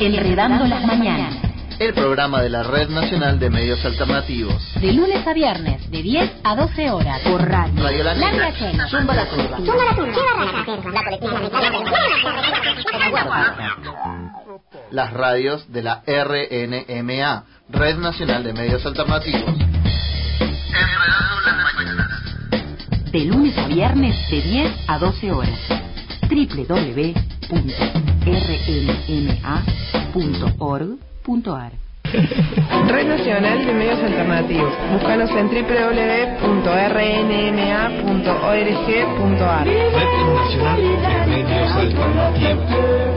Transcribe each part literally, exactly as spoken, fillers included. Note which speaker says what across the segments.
Speaker 1: Enredando las Mañanas.
Speaker 2: El programa de la Red Nacional de Medios Alternativos.
Speaker 1: De lunes a viernes, de diez a doce horas. Por radio.
Speaker 2: Radio La
Speaker 1: La
Speaker 2: Negra.
Speaker 1: Negra.
Speaker 2: Zumba la Turba.
Speaker 3: Zumba la Turba. La colectiva.
Speaker 2: Las radios de la R N M A, Red Nacional de Medios Alternativos.
Speaker 1: De lunes a viernes, de diez a doce horas. doble u doble u doble u punto r n m a punto org punto a r.
Speaker 4: Red Nacional de Medios Alternativos. Búscanos en doble u doble u doble u punto r n m a punto org punto a r.
Speaker 5: Red Nacional de Medios Alternativos.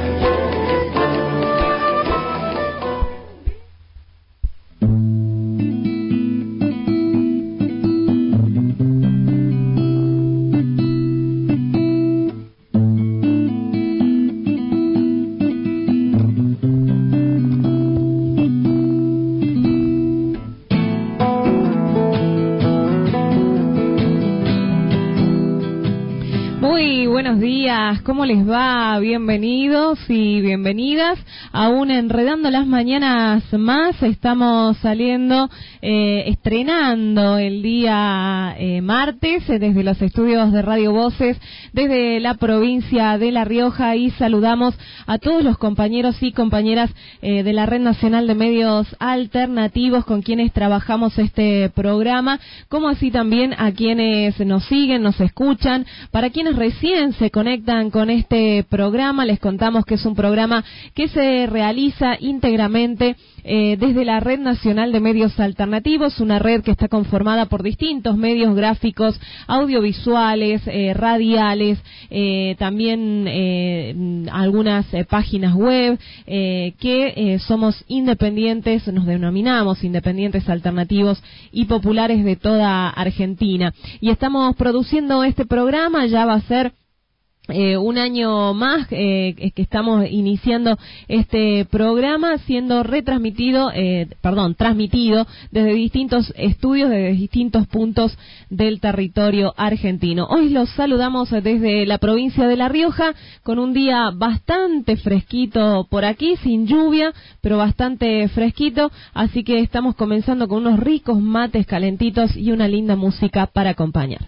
Speaker 6: ¿Cómo les va? Bienvenidos y bienvenidas a un Enredando las Mañanas más. Estamos saliendo, eh, estrenando el día eh, martes eh, desde los estudios de Radio Voces, desde la provincia de La Rioja, y saludamos a todos los compañeros y compañeras eh, de la Red Nacional de Medios Alternativos con quienes trabajamos este programa, como así también a quienes nos siguen, nos escuchan. Para quienes recién se conectan con este programa, les contamos que es un programa que se realiza íntegramente eh, desde la Red Nacional de Medios Alternativos, una red que está conformada por distintos medios gráficos, audiovisuales, eh, radiales, eh, también eh, algunas eh, páginas web, eh, que eh, somos independientes, nos denominamos independientes, alternativos y populares de toda Argentina. Y estamos produciendo este programa, ya va a ser Eh, un año más eh, que estamos iniciando este programa, siendo retransmitido, eh, perdón, transmitido desde distintos estudios, desde distintos puntos del territorio argentino. Hoy los saludamos desde la provincia de La Rioja, con un día bastante fresquito por aquí, sin lluvia, pero bastante fresquito, así que estamos comenzando con unos ricos mates calentitos y una linda música para acompañar.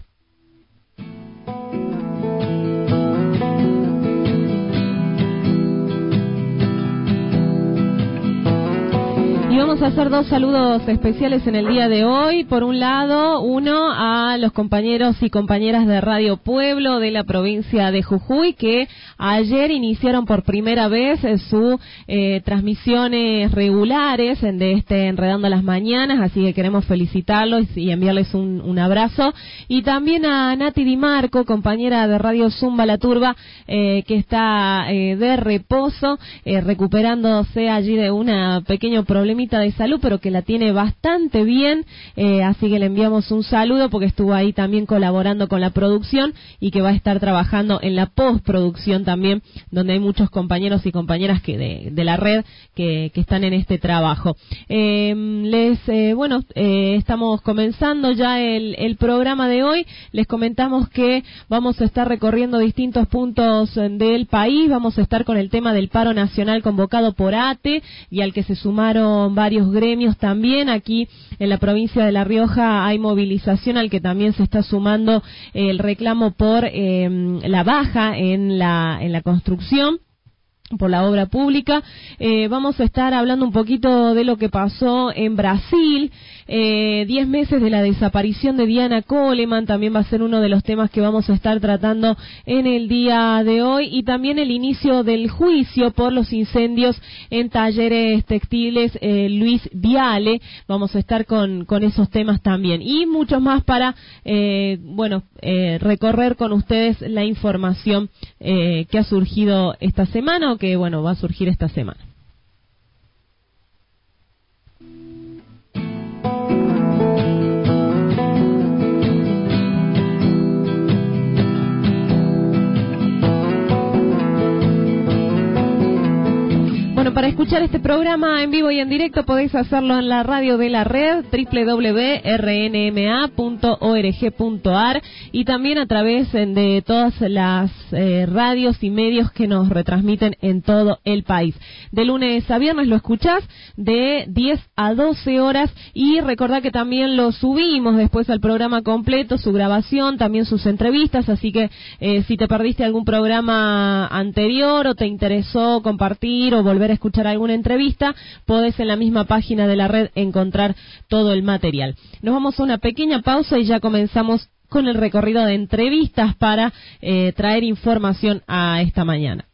Speaker 6: Y vamos a hacer dos saludos especiales en el día de hoy. Por un lado, uno a los compañeros y compañeras de Radio Pueblo de la provincia de Jujuy, que ayer iniciaron por primera vez sus eh, transmisiones regulares de este Enredando las Mañanas, así que queremos felicitarlos y enviarles un, un abrazo. Y también a Nati Di Marco, compañera de Radio Zumba la Turba, eh, que está eh, de reposo, eh, recuperándose allí de una pequeño problemita de salud, pero que la tiene bastante bien, eh, así que le enviamos un saludo porque estuvo ahí también colaborando con la producción y que va a estar trabajando en la postproducción también, donde hay muchos compañeros y compañeras que de, de la red que, que están en este trabajo. Eh, les, eh, bueno, eh, estamos comenzando ya el, el programa de hoy. Les comentamos que vamos a estar recorriendo distintos puntos del país, vamos a estar con el tema del paro nacional convocado por A T E y al que se sumaron varios gremios también. Aquí en la provincia de La Rioja hay movilización al que también se está sumando el reclamo por eh, la baja en la en la construcción, por la obra pública. Eh, vamos a estar hablando un poquito de lo que pasó en Brasil, eh, diez meses de la desaparición de Diana Coleman, también va a ser uno de los temas que vamos a estar tratando en el día de hoy, y también el inicio del juicio por los incendios en talleres textiles eh, Luis Viale. Vamos a estar con, con esos temas también, y muchos más para, eh, bueno, eh, recorrer con ustedes la información eh, que ha surgido esta semana, o que, bueno, va a surgir esta semana. Bueno, Bueno, para escuchar este programa en vivo y en directo podéis hacerlo en la radio de la red doble u doble u doble u punto r n m a punto org punto a r y también a través de todas las eh, radios y medios que nos retransmiten en todo el país. De lunes a viernes lo escuchás de diez a doce horas y recordá que también lo subimos después al programa completo, su grabación, también sus entrevistas, así que eh, si te perdiste algún programa anterior o te interesó compartir o volver a escuchar alguna entrevista, podés en la misma página de la red encontrar todo el material. Nos vamos a una pequeña pausa y ya comenzamos con el recorrido de entrevistas para eh, traer información a esta mañana.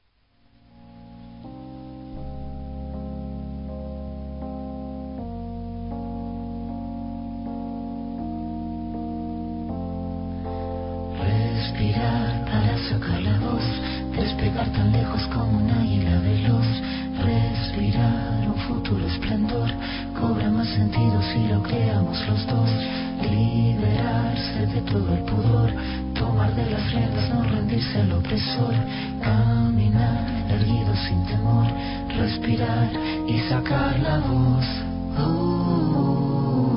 Speaker 7: Respirar para sacar la voz, despegar tan lejos como un águila veloz. Respirar un futuro esplendor, cobra más sentido si lo creamos los dos. Liberarse de todo el pudor, tomar de las riendas, no rendirse al opresor. Caminar erguido sin temor, respirar y sacar la voz. Uh,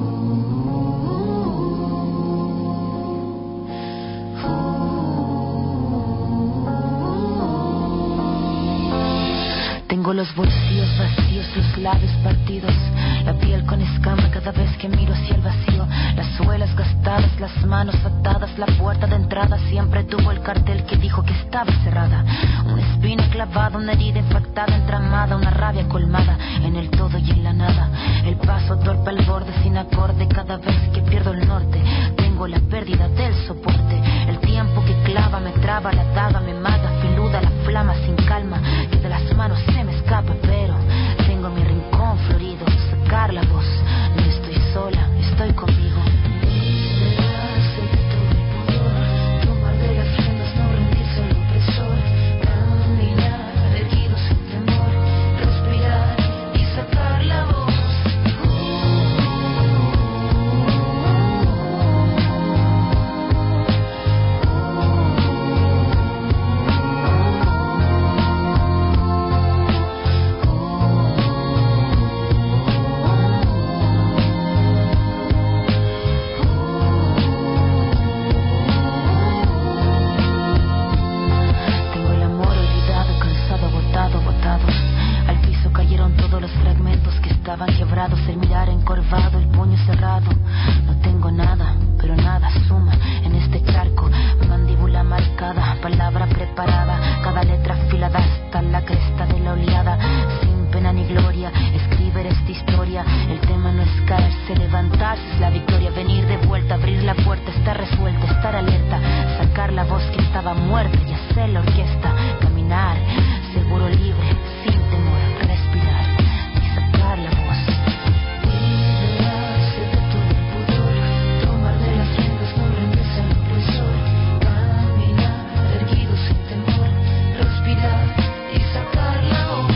Speaker 7: Tengo los bolsillos vacíos, los labios partidos, la piel con escama cada vez que miro hacia el vacío, las suelas gastadas, las manos atadas, la puerta de entrada siempre tuvo el cartel que dijo que estaba cerrada. Una espina clavada, una herida infectada, entramada, una rabia colmada en el todo y en la nada. El paso torpe al borde sin acorde cada vez que pierdo el norte. Tengo la pérdida del soporte, el tiempo que clava me traba, la daga me mata, filuda la flama sin calma, que de las manos se me escapa, pero tengo mi rincón florido, sacar la voz, no estoy sola, estoy conmigo. Liberarse de todo el pudor, tomar de las riendas, no rendirse al opresor, caminar erguido sin temor, respirar y sacar la voz. Estaban quebrados, el mirar encorvado, el puño cerrado. No tengo nada, pero nada suma en este charco. Mandíbula marcada, palabra preparada, cada letra afilada hasta la cresta de la oleada. Sin pena ni gloria, escribir esta historia. El tema no es caerse, levantarse es la victoria. Venir de vuelta, abrir la puerta, estar resuelta, estar alerta, sacar la voz que estaba muerta y hacer la orquesta. Caminar, seguro, libre, sin temor, respirar y sacar la voz. Liberarse de todo el pudor, tomar de las riendas, no rendirse al opresor, caminar erguido sin temor, respirar y sacar la voz.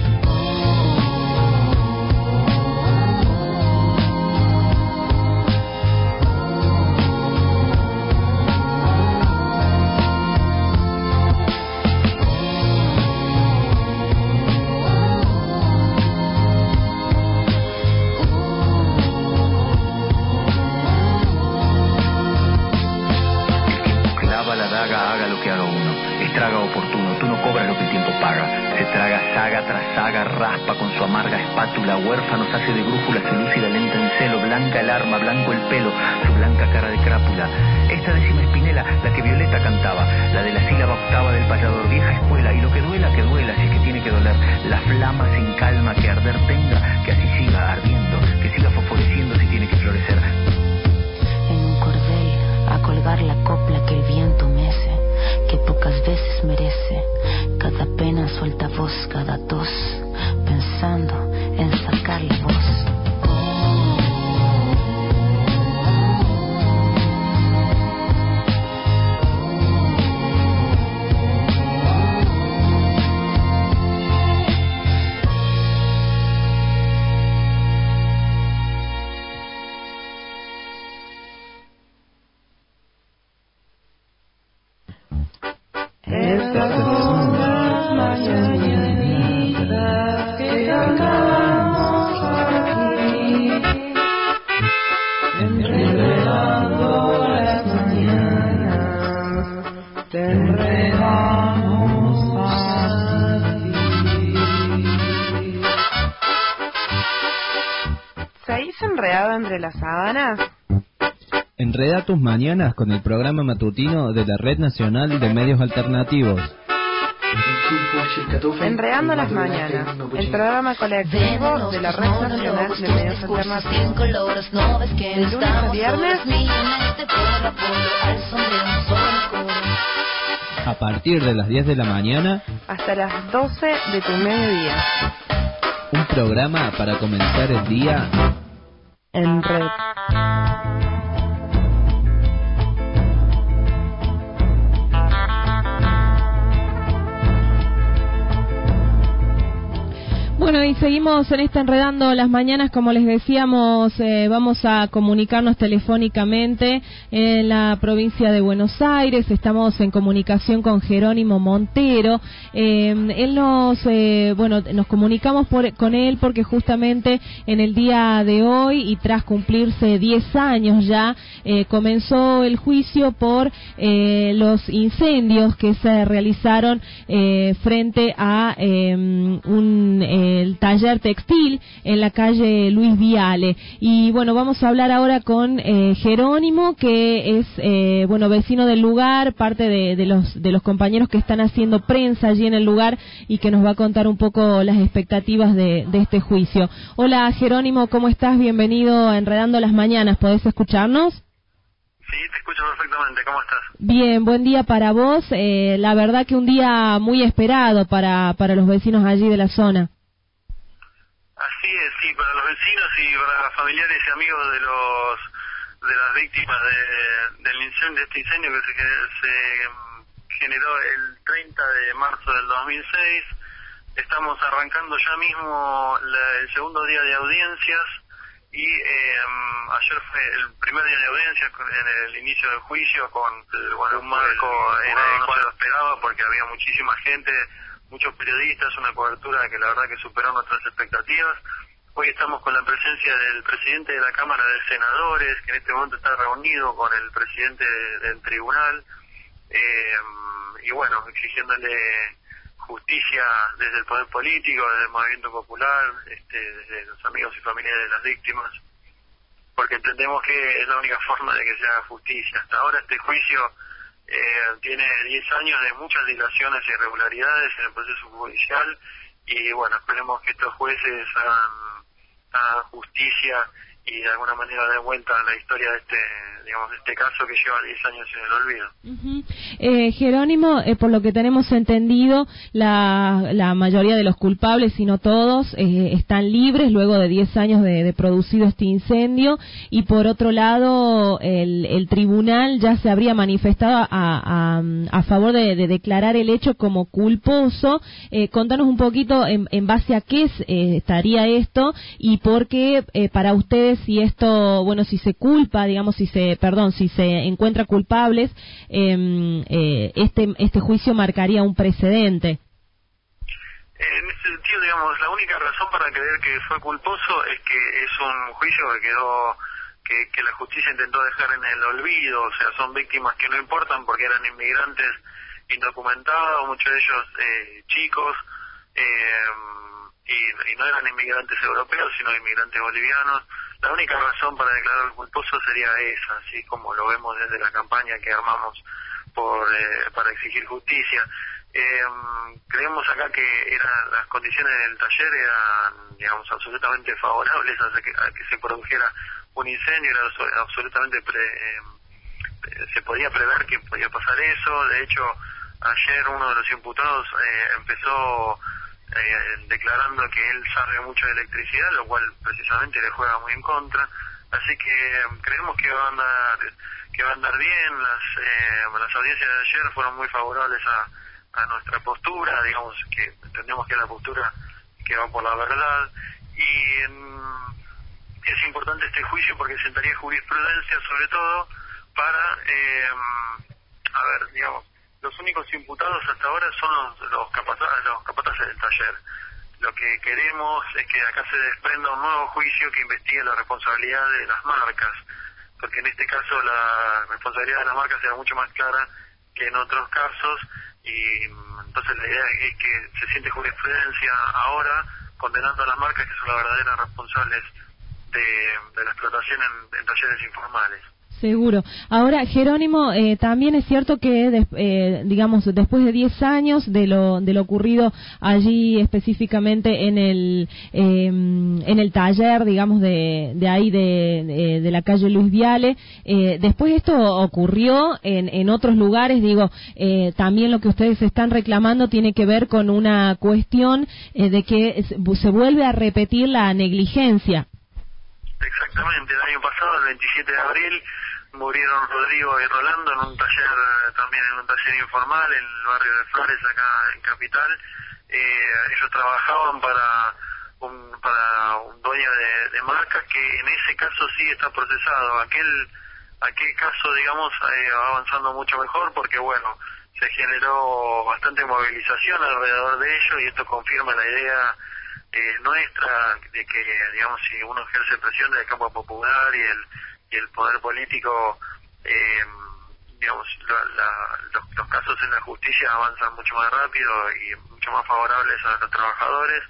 Speaker 8: Haga lo que haga uno, estraga oportuno, tú no cobras lo que el tiempo paga. Se traga saga tras saga, raspa con su amarga espátula, huérfanos hace de brújula, se lúcida lenta en celo, blanca el arma, blanco el pelo, su blanca cara de crápula. Esta décima espinela, la que Violeta cantaba, la de la sílaba octava del payador, vieja escuela, y lo que duela, que duela, si es que tiene que doler, la flama sin calma que arder tenga, que así siga ardiendo, que siga fosforeciendo si tiene que florecer.
Speaker 7: En un cordel, a colgar la copla que el viento mece, que pocas veces merece, cada pena suelta voz, cada tos, pensando en sacar la voz.
Speaker 4: Estas son las mañanitas que enredamos así. ¿Seguís enredado entre las sábanas?
Speaker 5: Enreda tus mañanas con el programa matutino de la Red Nacional de Medios Alternativos.
Speaker 4: Enredando las mañanas, el programa colectivo de la Red Nacional de Medios Alternativos. De lunes a viernes,
Speaker 5: a partir de las diez de la mañana
Speaker 4: hasta las doce de tu mediodía.
Speaker 5: Un programa para comenzar el día
Speaker 4: en red.
Speaker 6: Bueno, y seguimos en esta Enredando las Mañanas, como les decíamos, eh, vamos a comunicarnos telefónicamente en la provincia de Buenos Aires. Estamos en comunicación con Jerónimo Montero. Eh, él nos, eh, bueno, nos comunicamos por, con él porque justamente en el día de hoy y tras cumplirse diez años ya, eh, comenzó el juicio por eh, los incendios que se realizaron eh, frente a eh, un... Eh, el taller textil en la calle Luis Viale. Y bueno, vamos a hablar ahora con eh, Jerónimo, que es eh, bueno, vecino del lugar, parte de, de los de los compañeros que están haciendo prensa allí en el lugar y que nos va a contar un poco las expectativas de, de este juicio. Hola Jerónimo, ¿cómo estás? Bienvenido a Enredando las Mañanas. ¿Podés escucharnos?
Speaker 9: Sí, te escucho perfectamente. ¿Cómo estás?
Speaker 6: Bien, buen día para vos. Eh, la verdad que un día muy esperado para, para los vecinos allí de la zona.
Speaker 9: Así es, sí, para los vecinos y para familiares y amigos de los de las víctimas de, del incendio, de este incendio que se, se generó el treinta de marzo del dos mil seis. Estamos arrancando ya mismo la, el segundo día de audiencias y eh, ayer fue el primer día de audiencias en el inicio del juicio con el, bueno, un marco en el cual lo esperaba porque había muchísima gente, muchos periodistas, una cobertura que la verdad que superó nuestras expectativas. Hoy estamos con la presencia del presidente de la Cámara de Senadores, que en este momento está reunido con el presidente del tribunal, eh, y bueno, exigiéndole justicia desde el poder político, desde el movimiento popular, este, desde los amigos y familiares de las víctimas, porque entendemos que es la única forma de que se haga justicia. Hasta ahora este juicio Eh, tiene diez años de muchas dilaciones e irregularidades en el proceso judicial y bueno, esperemos que estos jueces hagan, hagan justicia y de alguna manera den vuelta a la historia de este, digamos, de este caso que lleva diez años en el olvido.
Speaker 6: Uh-huh. eh, Jerónimo, eh, por lo que tenemos entendido, la, la mayoría de los culpables, si no todos, eh, están libres luego de diez años de, de producido este incendio, y por otro lado, el, el tribunal ya se habría manifestado a, a, a favor de, de declarar el hecho como culposo. Eh, contanos un poquito en, en base a qué eh, estaría esto y por qué eh, para ustedes, si esto, bueno, si se culpa, digamos, si se, perdón, si se encuentra culpables, eh, eh, este este juicio marcaría un precedente.
Speaker 9: En ese sentido, digamos, la única razón para creer que fue culposo es que es un juicio que quedó, que, que la justicia intentó dejar en el olvido, o sea, son víctimas que no importan porque eran inmigrantes indocumentados, muchos de ellos eh, chicos, eh, y, y no eran inmigrantes europeos, sino inmigrantes bolivianos. La única razón para declarar culposo sería esa, así como lo vemos desde la campaña que armamos por eh, para exigir justicia. Eh, creemos acá que eran las condiciones del taller eran, digamos, absolutamente favorables a que, a que se produjera un incendio, era absolutamente pre, eh, se podía prever que podía pasar eso. De hecho, ayer uno de los imputados eh, empezó Eh, declarando que él sabe mucho de electricidad, lo cual precisamente le juega muy en contra. Así que eh, creemos que va a andar que va a andar bien. Las eh, las audiencias de ayer fueron muy favorables a, a nuestra postura, digamos que entendemos que es la postura que va por la verdad, y eh, es importante este juicio porque sentaría jurisprudencia sobre todo para eh, a ver, digamos, los únicos imputados hasta ahora son los, los, capataces, los capataces del taller. Lo que queremos es que acá se desprenda un nuevo juicio que investigue la responsabilidad de las marcas, porque en este caso la responsabilidad de las marcas era mucho más clara que en otros casos, y entonces la idea es que se siente jurisprudencia ahora condenando a las marcas que son las verdaderas responsables de, de la explotación en, en talleres informales.
Speaker 6: Seguro. Ahora, Jerónimo, eh, también es cierto que, de, eh, digamos, después de diez años de lo de lo ocurrido allí específicamente en el eh, en el taller, digamos, de, de ahí de, de, de la calle Luis Viale, eh, después esto ocurrió en, en otros lugares, digo, eh, también lo que ustedes están reclamando tiene que ver con una cuestión eh, de que se vuelve a repetir la negligencia.
Speaker 9: Exactamente, el año pasado, el veintisiete de abril, murieron Rodrigo y Rolando en un taller, también en un taller informal en el barrio de Flores, acá en Capital. Eh, ellos trabajaban para un, para un dueño de, de marcas que en ese caso sí está procesado. Aquel aquel caso, digamos, eh, va avanzando mucho mejor porque, bueno, se generó bastante movilización alrededor de ello y esto confirma la idea eh, nuestra de que, digamos, si uno ejerce presión del campo popular y el y el poder político, eh, digamos, la, la, los, los casos en la justicia avanzan mucho más rápido y mucho más favorables a los trabajadores.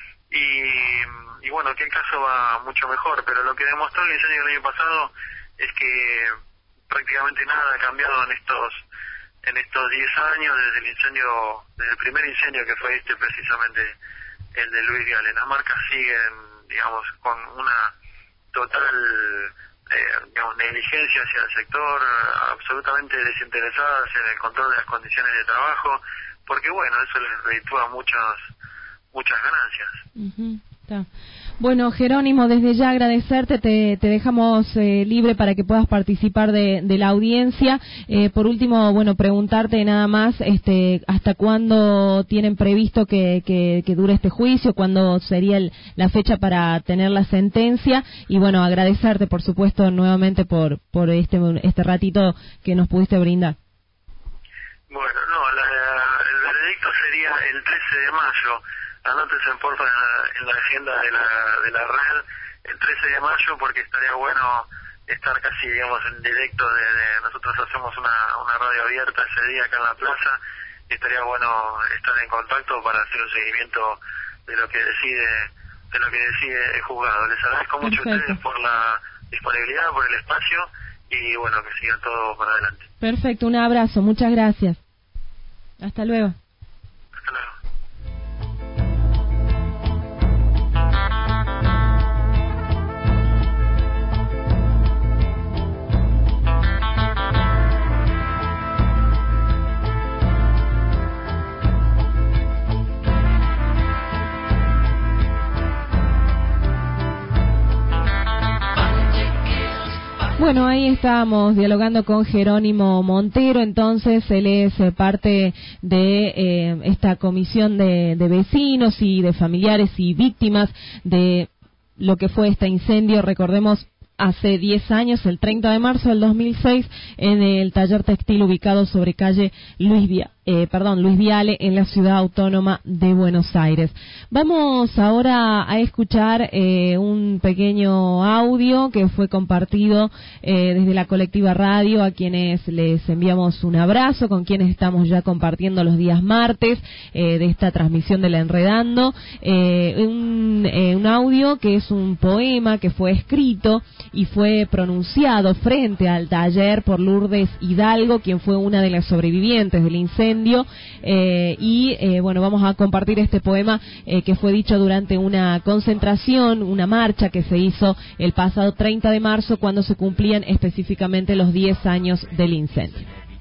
Speaker 9: Y, y bueno, que el caso va mucho mejor, pero lo que demostró el incendio del año pasado es que prácticamente nada ha cambiado en estos en estos diez años, desde el incendio, desde el primer incendio que fue este precisamente, el de Luis Viale. Las marcas siguen, digamos, con una total Eh, digamos, negligencia hacia el sector, absolutamente desinteresadas en el control de las condiciones de trabajo, porque bueno, eso les reditúa muchas muchas ganancias.
Speaker 6: Uh-huh. Está. Bueno, Jerónimo, desde ya agradecerte, te, te dejamos eh, libre para que puedas participar de, de la audiencia. Eh, por último, bueno, preguntarte nada más, este, ¿hasta cuándo tienen previsto que, que, que dure este juicio? ¿Cuándo sería el, la fecha para tener la sentencia? Y bueno, agradecerte, por supuesto, nuevamente por, por este, este ratito que nos pudiste brindar.
Speaker 9: Bueno, no, la, el veredicto sería el trece de mayo. Anótense porfa en la, en la agenda de la, de la red el trece de mayo, porque estaría bueno estar casi, digamos, en directo. De, de nosotros hacemos una, una radio abierta ese día acá en la plaza, y estaría bueno estar en contacto para hacer un seguimiento de lo que decide de lo que decide el juzgado. Les agradezco mucho a ustedes por la disponibilidad, por el espacio, y bueno, que siga todo para adelante.
Speaker 6: Perfecto, un abrazo, muchas gracias. Hasta luego.
Speaker 9: Hasta luego.
Speaker 6: Bueno, ahí estábamos dialogando con Jerónimo Montero. Entonces él es eh, parte de eh, esta comisión de, de vecinos y de familiares y víctimas de lo que fue este incendio. Recordemos, hace diez años, el treinta de marzo del dos mil seis, en el taller textil ubicado sobre calle Luis Via, eh, perdón, Luis Viale, en la ciudad autónoma de Buenos Aires. Vamos ahora a escuchar eh, un pequeño audio que fue compartido eh, desde la colectiva radio, a quienes les enviamos un abrazo, con quienes estamos ya compartiendo los días martes eh, de esta transmisión de La Enredando. Eh, un, eh, un audio que es un poema que fue escrito y fue pronunciado frente al taller por Lourdes Hidalgo, quien fue una de las sobrevivientes del incendio, eh, y eh, bueno, vamos a compartir este poema eh, que fue dicho durante una concentración, una marcha que se hizo el pasado treinta de marzo, cuando se cumplían específicamente los diez años del incendio.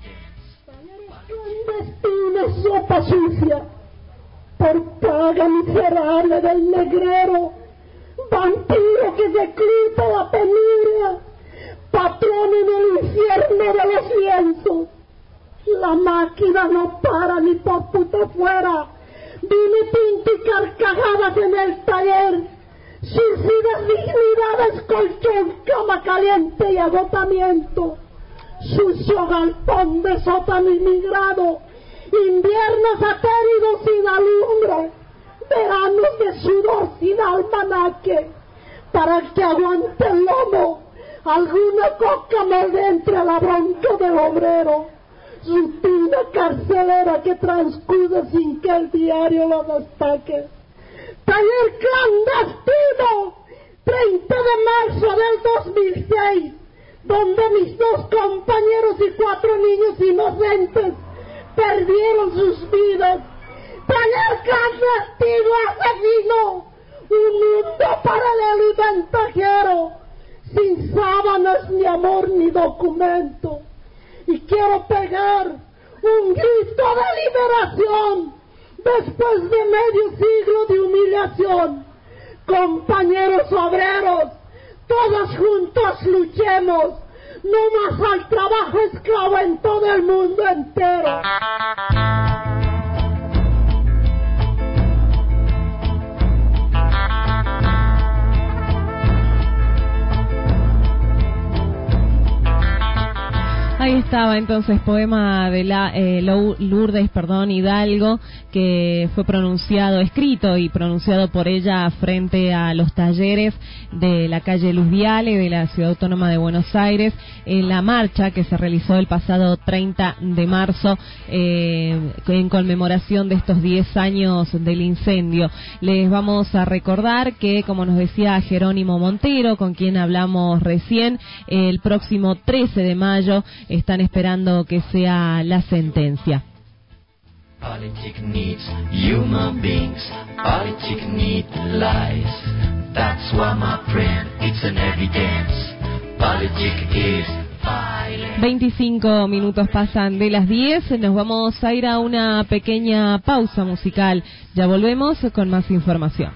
Speaker 10: Una sopa sucia por paga miserable del negrero, vampiro que declita la penuria, patrón en el infierno de los lienzos. La máquina no para ni por puto fuera, vino tinto y carcajadas en el taller, suicidas dignidades, colchón, cama caliente y agotamiento, sucio galpón de sótano inmigrado, inviernos aténidos sin alumbre, veranos de sudor sin almanaque, para que aguante el lomo alguna coca molde entre la bronca del obrero. rutina carcelera que transcurre sin que el diario lo destaque. Taller clandestino, treinta de marzo del dos mil seis, donde mis dos compañeros y cuatro niños inocentes perdieron sus vidas. Taller clandestino asesino, un mundo paralelo y ventajero, sin sábanas ni amor ni documento. Y quiero pegar un grito de liberación después de medio siglo de humillación. Compañeros obreros, todos juntos luchemos, no más al trabajo esclavo en todo el mundo entero.
Speaker 6: Ahí estaba entonces poema de la eh, Lourdes, perdón, Hidalgo, que fue pronunciado, escrito y pronunciado por ella frente a los talleres de la calle Luz Viale de la Ciudad Autónoma de Buenos Aires, en la marcha que se realizó el pasado treinta de marzo eh, en conmemoración de estos diez años del incendio. Les vamos a recordar que, como nos decía Jerónimo Montero, con quien hablamos recién, el próximo trece de mayo están esperando que sea la sentencia.
Speaker 11: Politics needs human beings. Politics need lies. That's why, my friend, it's an evidence. Politics is violence.
Speaker 6: veinticinco minutos pasan de las diez. Nos vamos a ir a una pequeña pausa musical. Ya volvemos con más información.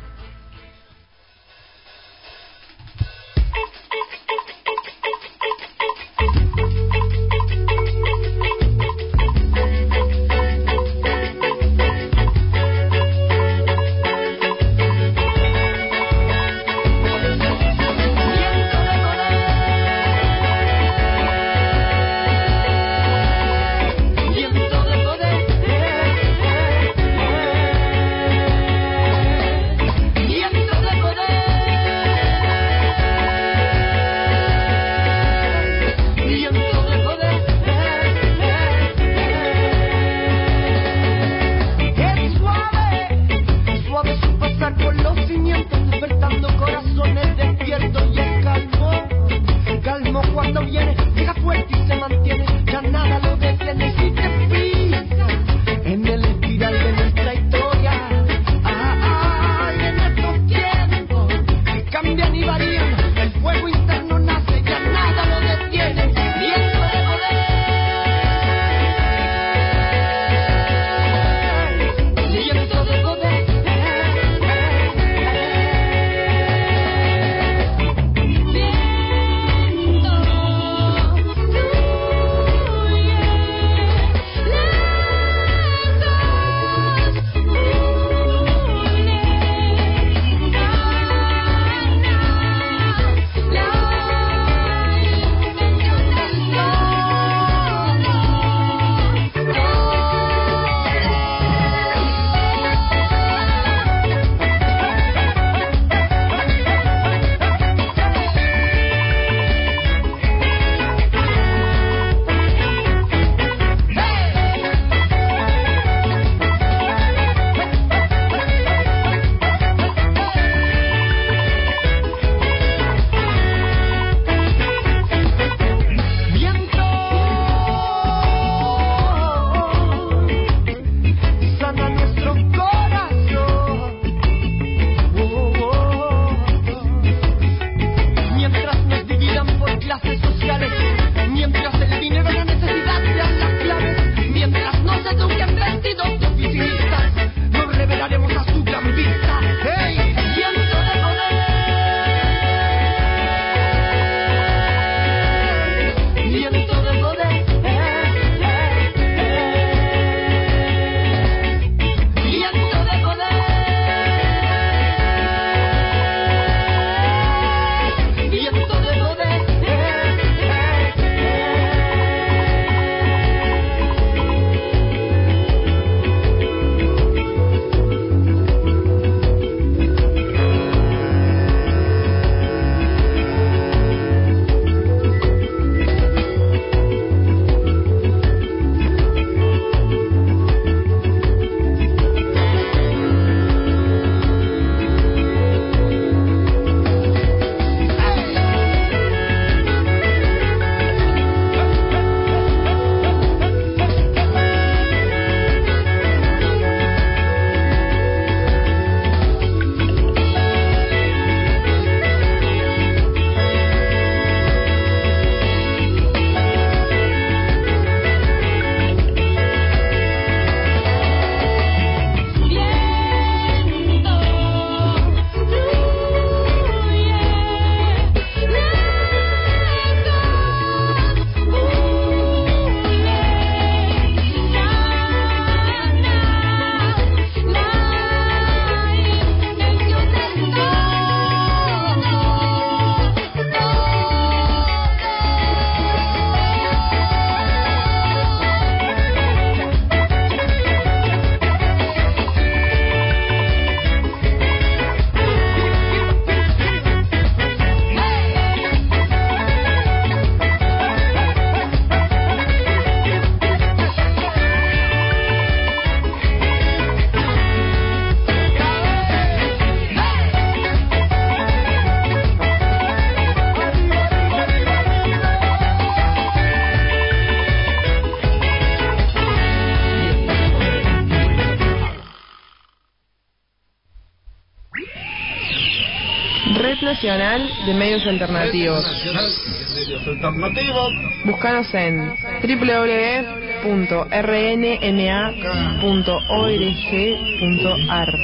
Speaker 4: Nacional de Medios Alternativos.
Speaker 12: Medios Alternativos.
Speaker 4: Búscanos en doble u doble u doble u punto r n m a punto org punto a r.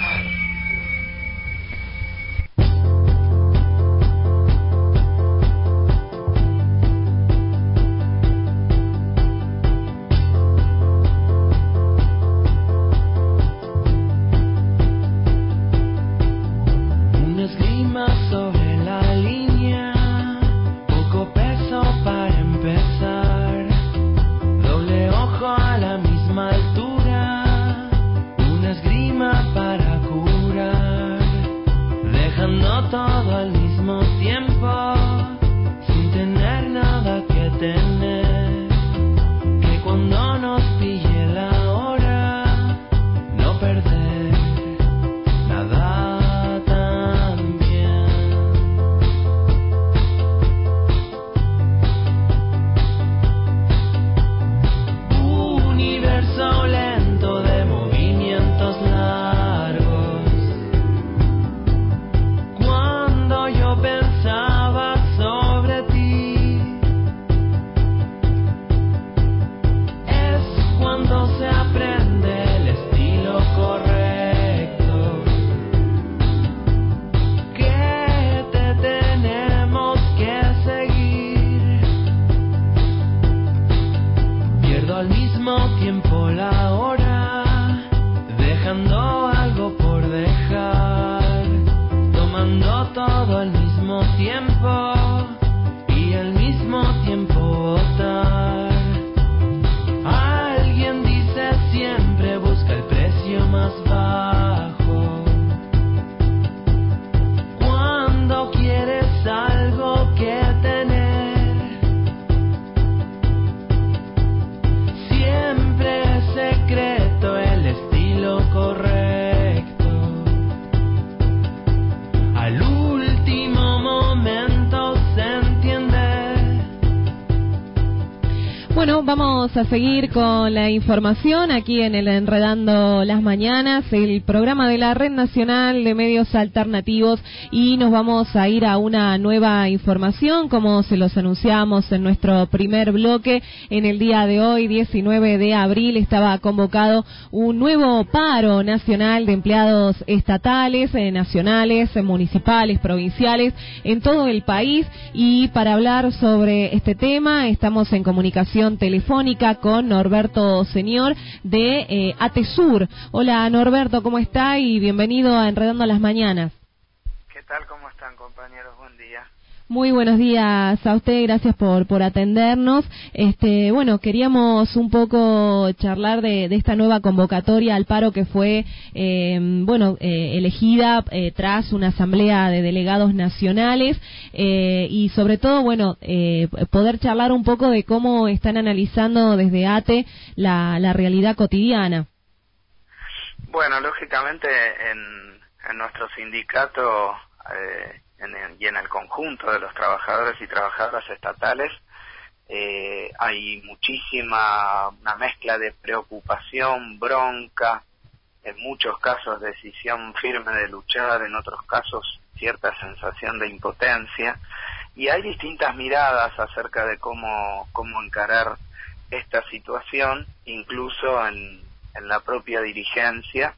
Speaker 6: Vamos a seguir con la información aquí en el Enredando las Mañanas, el programa de la Red Nacional de Medios Alternativos, y nos vamos a ir a una nueva información, como se los anunciamos en nuestro primer bloque. En el día de hoy, diecinueve de abril, estaba convocado un nuevo paro nacional de empleados estatales, eh, nacionales, eh, municipales, provinciales, en todo el país, y para hablar sobre este tema estamos en comunicación telefónica con Norberto Señor de eh, ATESUR. Hola Norberto, ¿cómo está? Y bienvenido a Enredando las Mañanas.
Speaker 13: ¿Qué tal? ¿Cómo están, compañeros? Buen día.
Speaker 6: Muy buenos días a usted, gracias por por atendernos. Este, bueno, queríamos un poco charlar de, de esta nueva convocatoria al paro que fue, eh, bueno, eh, elegida eh, tras una asamblea de delegados nacionales, eh, y sobre todo, bueno, eh, poder charlar un poco de cómo están analizando desde ATE la, la realidad cotidiana.
Speaker 13: Bueno, lógicamente en, en nuestro sindicato eh, En el, y en el conjunto de los trabajadores y trabajadoras estatales eh, hay muchísima, una mezcla de preocupación, bronca, en muchos casos decisión firme de luchar, en otros casos cierta sensación de impotencia, y hay distintas miradas acerca de cómo, cómo encarar esta situación, incluso en, en la propia dirigencia,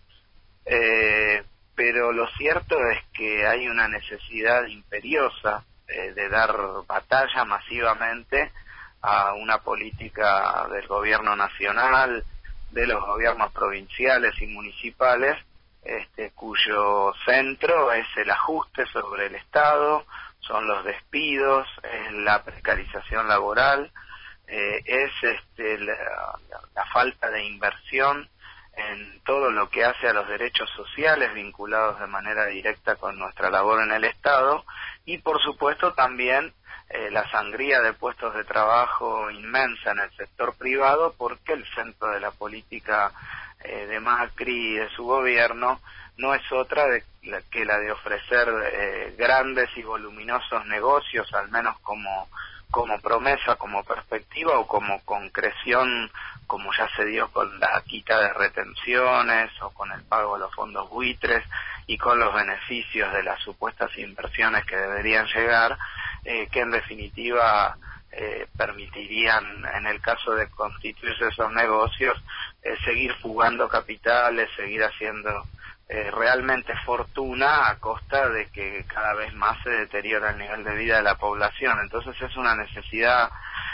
Speaker 13: eh, pero lo cierto es que hay una necesidad imperiosa eh, de dar batalla masivamente a una política del gobierno nacional, de los gobiernos provinciales y municipales, este, cuyo centro es el ajuste sobre el Estado, son los despidos, es la precarización laboral, eh, es este, la, la, la falta de inversión en todo lo que hace a los derechos sociales vinculados de manera directa con nuestra labor en el Estado, y por supuesto también eh, la sangría de puestos de trabajo inmensa en el sector privado, porque el centro de la política eh, de Macri y de su gobierno no es otra de la, que la de ofrecer eh, grandes y voluminosos negocios, al menos como como promesa, como perspectiva o como concreción, como ya se dio con la quita de retenciones o con el pago de los fondos buitres y con los beneficios de las supuestas inversiones que deberían llegar, eh, que en definitiva eh, permitirían, en el caso de constituirse esos negocios, eh, seguir fugando capitales, seguir haciendo Eh, realmente fortuna a costa de que cada vez más se deteriora el nivel de vida de la población. Entonces es una necesidad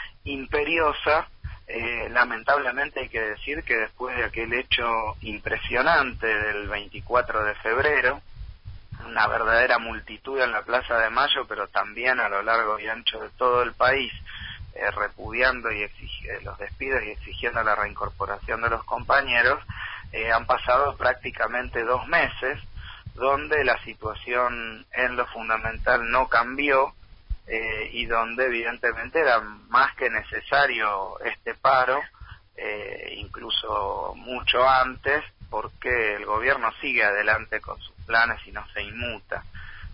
Speaker 13: imperiosa. Eh, lamentablemente hay que decir que después de aquel hecho impresionante del veinticuatro de febrero, una verdadera multitud en la Plaza de Mayo, pero también a lo largo y ancho de todo el país, eh, repudiando y exige, los despidos y exigiendo la reincorporación de los compañeros, Eh, han pasado prácticamente dos meses donde la situación en lo fundamental no cambió eh, y donde evidentemente era más que necesario este paro, eh, incluso mucho antes, porque el gobierno sigue adelante con sus planes y no se inmuta.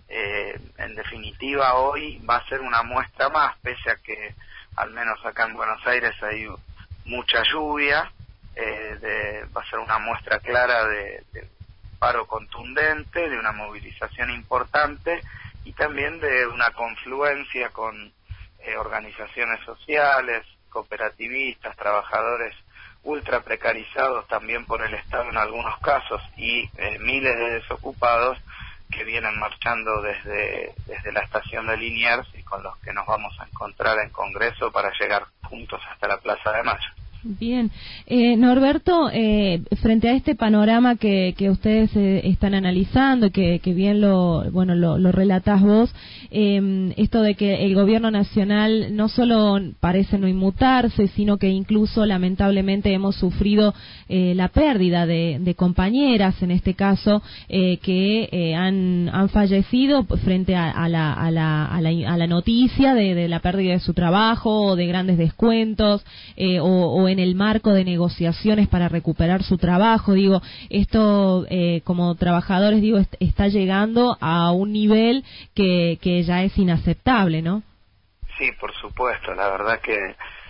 Speaker 13: Eh, en definitiva, hoy va a ser una muestra más, pese a que al menos acá en Buenos Aires hay mucha lluvia. Eh, de, va a ser una muestra clara de, de paro contundente, de una movilización importante y también de una confluencia con eh, organizaciones sociales, cooperativistas, trabajadores ultra precarizados también por el Estado en algunos casos y eh, miles de desocupados que vienen marchando desde, desde la estación de Liniers y con los que nos vamos a encontrar en Congreso para llegar juntos hasta la Plaza de Mayo.
Speaker 6: Bien, eh, Norberto, eh, frente a este panorama que, que ustedes eh, están analizando, que, que bien lo bueno lo, lo relatás vos, eh, esto de que el gobierno nacional no solo parece no inmutarse, sino que incluso lamentablemente hemos sufrido eh, la pérdida de, de compañeras, en este caso, eh, que eh, han, han fallecido frente a, a, la, a, la, a, la, a la noticia de, de la pérdida de su trabajo o de grandes descuentos eh, o, o en el marco de negociaciones para recuperar su trabajo. Digo, esto eh, como trabajadores, digo, est- está llegando a un nivel que, que ya es inaceptable, ¿no?
Speaker 13: Sí, por supuesto, la verdad que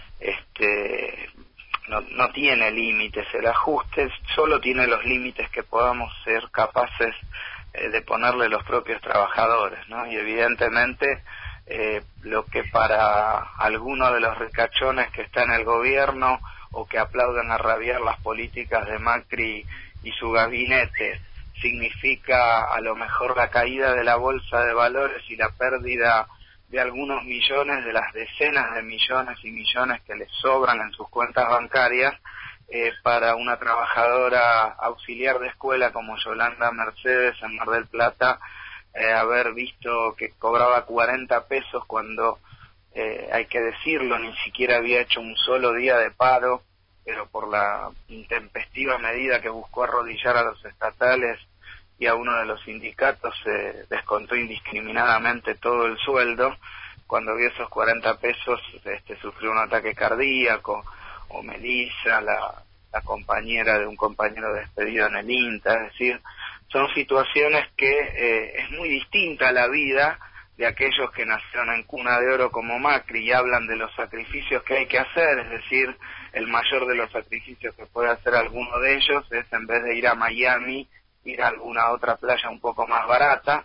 Speaker 13: este no, no tiene límites, el ajuste solo tiene los límites que podamos ser capaces eh, de ponerle los propios trabajadores, ¿no? Y evidentemente eh, lo que para algunos de los ricachones que está en el gobierno o que aplauden a rabiar las políticas de Macri y su gabinete significa a lo mejor la caída de la bolsa de valores y la pérdida de algunos millones, de las decenas de millones y millones que les sobran en sus cuentas bancarias, eh, para una trabajadora auxiliar de escuela como Yolanda Mercedes en Mar del Plata, eh, haber visto que cobraba cuarenta pesos cuando, eh, hay que decirlo, ni siquiera había hecho un solo día de paro, pero por la intempestiva medida que buscó arrodillar a los estatales y a uno de los sindicatos, se descontó indiscriminadamente todo el sueldo. Cuando vio esos cuarenta pesos, este, sufrió un ataque cardíaco, o Melissa, la, la compañera de un compañero despedido en el INTA. Es decir, son situaciones que eh, es muy distinta a la vida de aquellos que nacieron en cuna de oro como Macri y hablan de los sacrificios que hay que hacer. Es decir, el mayor de los sacrificios que puede hacer alguno de ellos es, en vez de ir a Miami, ir a alguna otra playa un poco más barata,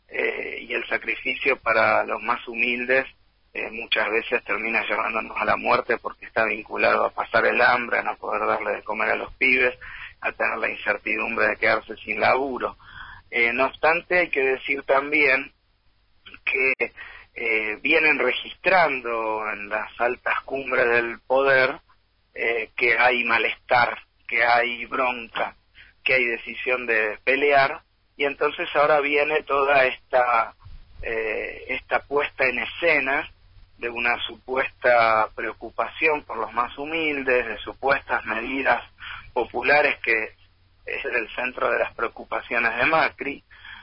Speaker 13: eh, y el sacrificio para los más humildes eh, muchas veces termina llevándonos a la muerte, porque está vinculado a pasar el hambre, a no poder darle de comer a los pibes, a tener la incertidumbre de quedarse sin laburo. Eh, no obstante, hay que decir también que eh, vienen registrando en las altas cumbres del poder eh, que hay malestar, que hay bronca, que hay decisión de pelear, y entonces ahora viene toda esta eh, esta puesta en escena de una supuesta preocupación por los más humildes, de supuestas medidas populares que es el centro de las preocupaciones de Macri.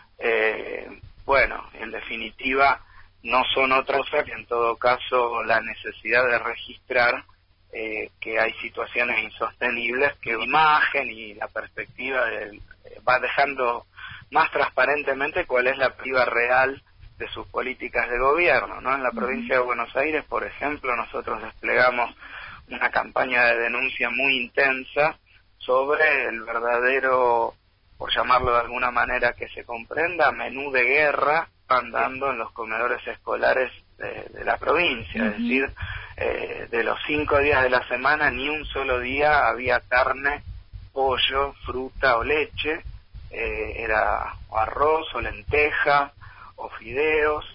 Speaker 13: Eh, bueno, en definitiva, no son otra cosa que en todo caso la necesidad de registrar Eh, que hay situaciones insostenibles, que la imagen y la perspectiva del, eh, va dejando más transparentemente cuál es la priva real de sus políticas de gobierno, ¿no? En la provincia de Buenos Aires, por ejemplo, nosotros desplegamos una campaña de denuncia muy intensa sobre el verdadero, por llamarlo de alguna manera que se comprenda, menú de guerra andando en los comedores escolares de, de la provincia. Uh-huh. Es decir, eh, de los cinco días de la semana, ni un solo día había carne, pollo, fruta o leche. Eh, era o arroz o lenteja o fideos,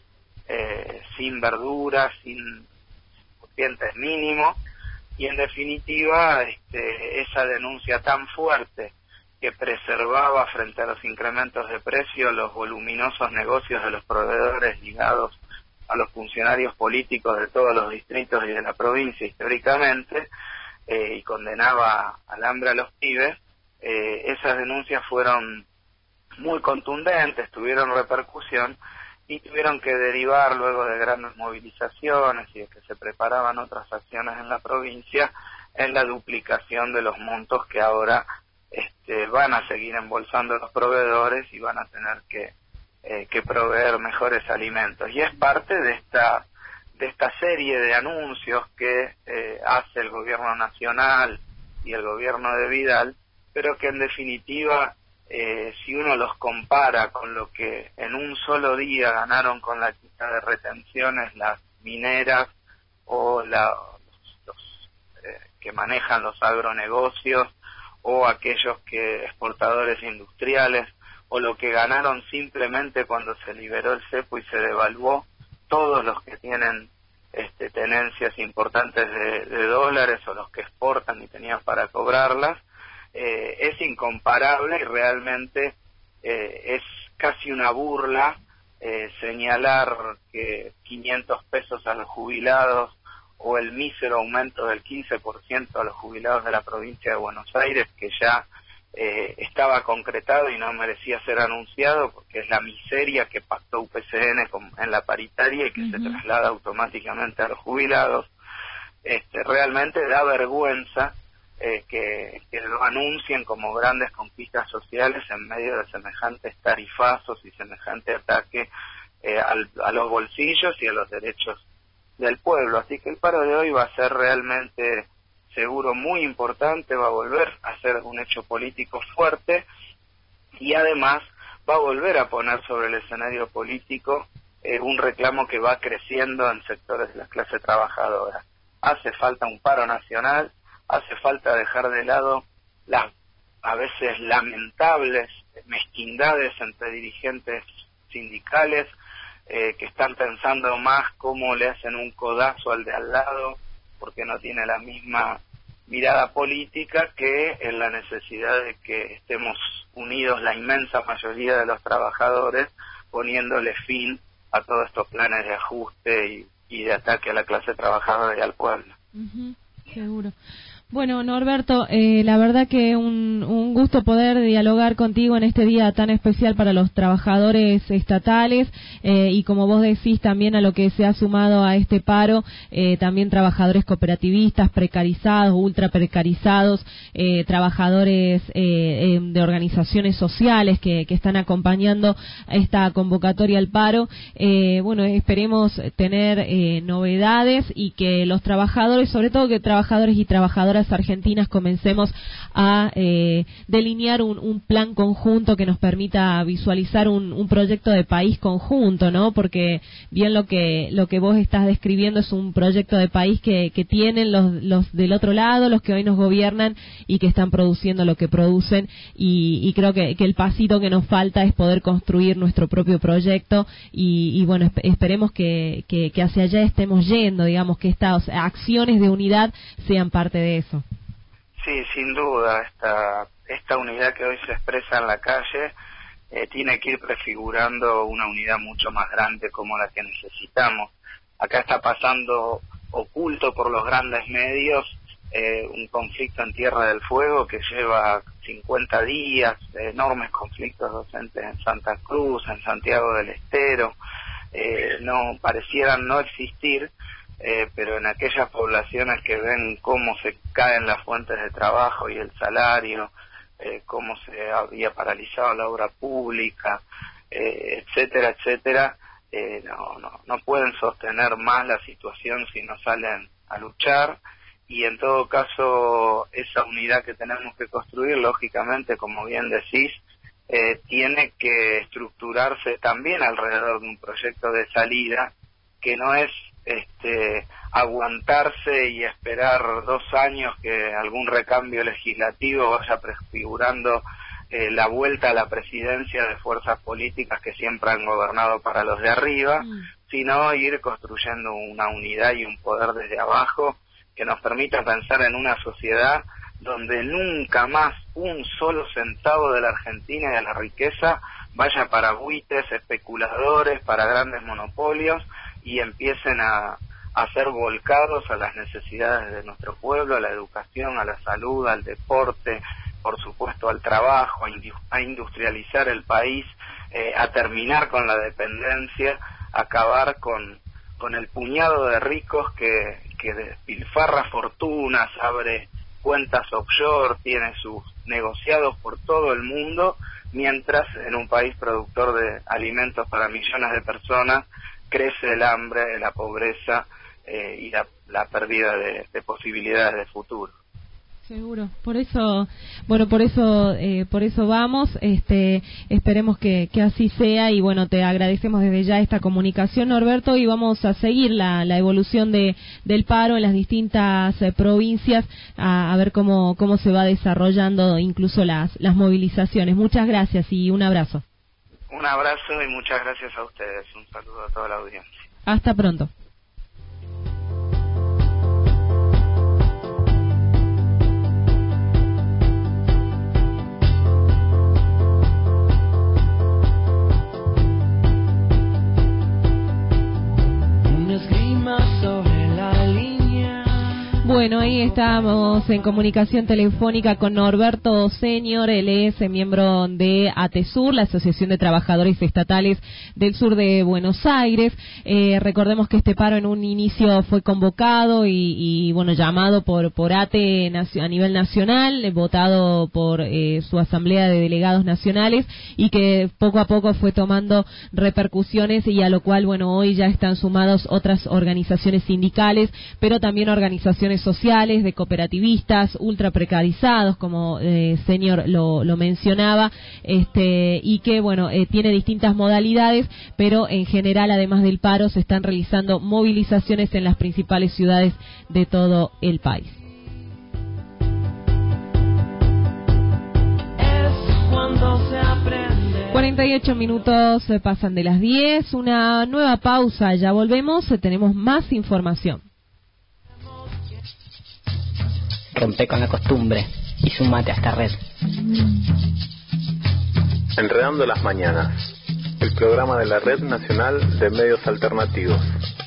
Speaker 13: eh, sin verduras, sin nutrientes mínimos, y en definitiva este, esa denuncia tan fuerte que preservaba frente a los incrementos de precio los voluminosos negocios de los proveedores ligados a los funcionarios políticos de todos los distritos y de la provincia históricamente, eh, y condenaba al hambre a los pibes. Eh, esas denuncias fueron muy contundentes, tuvieron repercusión y tuvieron que derivar luego de grandes movilizaciones y de que se preparaban otras acciones en la provincia en la duplicación de los montos que ahora este, van a seguir embolsando los proveedores y van a tener que, eh, que proveer mejores alimentos. Y es parte de esta de esta serie de anuncios que eh, hace el gobierno nacional y el gobierno de Vidal, pero que en definitiva Eh, si uno los compara con lo que en un solo día ganaron con la quita de retenciones las mineras o la, los, los eh, que manejan los agronegocios o aquellos que exportadores industriales, o lo que ganaron simplemente cuando se liberó el cepo y se devaluó, todos los que tienen este, tenencias importantes de, de dólares o los que exportan y tenían para cobrarlas, Eh, es incomparable y realmente eh, es casi una burla eh, señalar que quinientos pesos a los jubilados o el mísero aumento del quince por ciento a los jubilados de la provincia de Buenos Aires, que ya eh, estaba concretado y no merecía ser anunciado porque es la miseria que pactó U P C N con, en la paritaria y que uh-huh. se traslada automáticamente a los jubilados. Este, realmente da vergüenza Eh, que, que lo anuncien como grandes conquistas sociales en medio de semejantes tarifazos y semejante ataque eh, al, a los bolsillos y a los derechos del pueblo. Así que el paro de hoy va a ser realmente seguro muy importante, va a volver a ser un hecho político fuerte y además va a volver a poner sobre el escenario político eh, un reclamo que va creciendo en sectores de la clase trabajadora. Hace falta un paro nacional, hace falta dejar de lado las a veces lamentables mezquindades entre dirigentes sindicales eh, que están pensando más cómo le hacen un codazo al de al lado porque no tiene la misma mirada política que en la necesidad de que estemos unidos la inmensa mayoría de los trabajadores poniéndole fin a todos estos planes de ajuste y, y de ataque a la clase trabajadora y al pueblo.
Speaker 6: Uh-huh, seguro. Bueno, Norberto, eh, la verdad que un, un gusto poder dialogar contigo en este día tan especial para los trabajadores estatales eh, y como vos decís también a lo que se ha sumado a este paro, eh, también trabajadores cooperativistas, precarizados, ultra precarizados, eh, trabajadores eh, eh, de organizaciones sociales que, que están acompañando esta convocatoria al paro. Eh, bueno, esperemos tener eh, novedades y que los trabajadores, sobre todo que trabajadores y trabajadoras argentinas comencemos a eh, delinear un, un plan conjunto que nos permita visualizar un, un proyecto de país conjunto, ¿no? Porque bien lo que lo que vos estás describiendo es un proyecto de país que, que tienen los, los del otro lado, los que hoy nos gobiernan y que están produciendo lo que producen y, y creo que, que el pasito que nos falta es poder construir nuestro propio proyecto y, y bueno, esperemos que, que, que hacia allá estemos yendo, digamos, que estas acciones de unidad sean parte de eso.
Speaker 13: Sí, sin duda, esta, esta unidad que hoy se expresa en la calle eh, tiene que ir prefigurando una unidad mucho más grande como la que necesitamos. Acá está pasando oculto por los grandes medios eh, un conflicto en Tierra del Fuego que lleva cincuenta días, enormes conflictos docentes en Santa Cruz, en Santiago del Estero, eh, no parecieran no existir. Eh, pero en aquellas poblaciones que ven cómo se caen las fuentes de trabajo y el salario, eh, cómo se había paralizado la obra pública, eh, etcétera, etcétera, eh, no, no, no pueden sostener más la situación si no salen a luchar, y en todo caso esa unidad que tenemos que construir, lógicamente, como bien decís, eh, tiene que estructurarse también alrededor de un proyecto de salida, que no es este aguantarse y esperar dos años que algún recambio legislativo vaya prefigurando eh, la vuelta a la presidencia de fuerzas políticas que siempre han gobernado para los de arriba, mm. sino ir construyendo una unidad y un poder desde abajo que nos permita pensar en una sociedad donde nunca más un solo centavo de la Argentina y de la riqueza vaya para buitres, especuladores, para grandes monopolios, y empiecen a, a ser volcados a las necesidades de nuestro pueblo, a la educación, a la salud, al deporte, por supuesto al trabajo, a industrializar el país, eh, a terminar con la dependencia, a acabar con, con el puñado de ricos que, que despilfarra fortunas, abre cuentas offshore, tiene sus negociados por todo el mundo, mientras en un país productor de alimentos para millones de personas crece el hambre, la pobreza eh, y la, la pérdida de, de posibilidades de futuro.
Speaker 6: Seguro, por eso, bueno, por eso, eh, por eso vamos, este, esperemos que, que así sea, y bueno, te agradecemos desde ya esta comunicación, Norberto, y vamos a seguir la, la evolución de, del paro en las distintas eh, provincias, a, a ver cómo, cómo se va desarrollando incluso las, las movilizaciones. Muchas gracias y un abrazo.
Speaker 13: Un abrazo y muchas gracias a ustedes. Un saludo a toda la audiencia.
Speaker 6: Hasta pronto. Bueno, ahí estamos en comunicación telefónica con Norberto Senior. Él es miembro de ATESUR, la Asociación de Trabajadores Estatales del Sur de Buenos Aires. Eh, recordemos que este paro en un inicio fue convocado y, y bueno, llamado por, por ATE a nivel nacional, votado por eh, su Asamblea de Delegados Nacionales, y que poco a poco fue tomando repercusiones, y a lo cual, bueno, hoy ya están sumados otras organizaciones sindicales, pero también organizaciones sociales, de cooperativistas, ultra precarizados, como eh, señor lo, lo mencionaba, este, y que, bueno, eh, tiene distintas modalidades, pero en general, además del paro, se están realizando movilizaciones en las principales ciudades de todo el país. cuarenta y ocho minutos pasan de las diez, una nueva pausa, ya volvemos, tenemos más información.
Speaker 14: Rompe con la costumbre y sumate a esta red.
Speaker 15: Enredando las Mañanas, el programa de la Red Nacional de Medios Alternativos.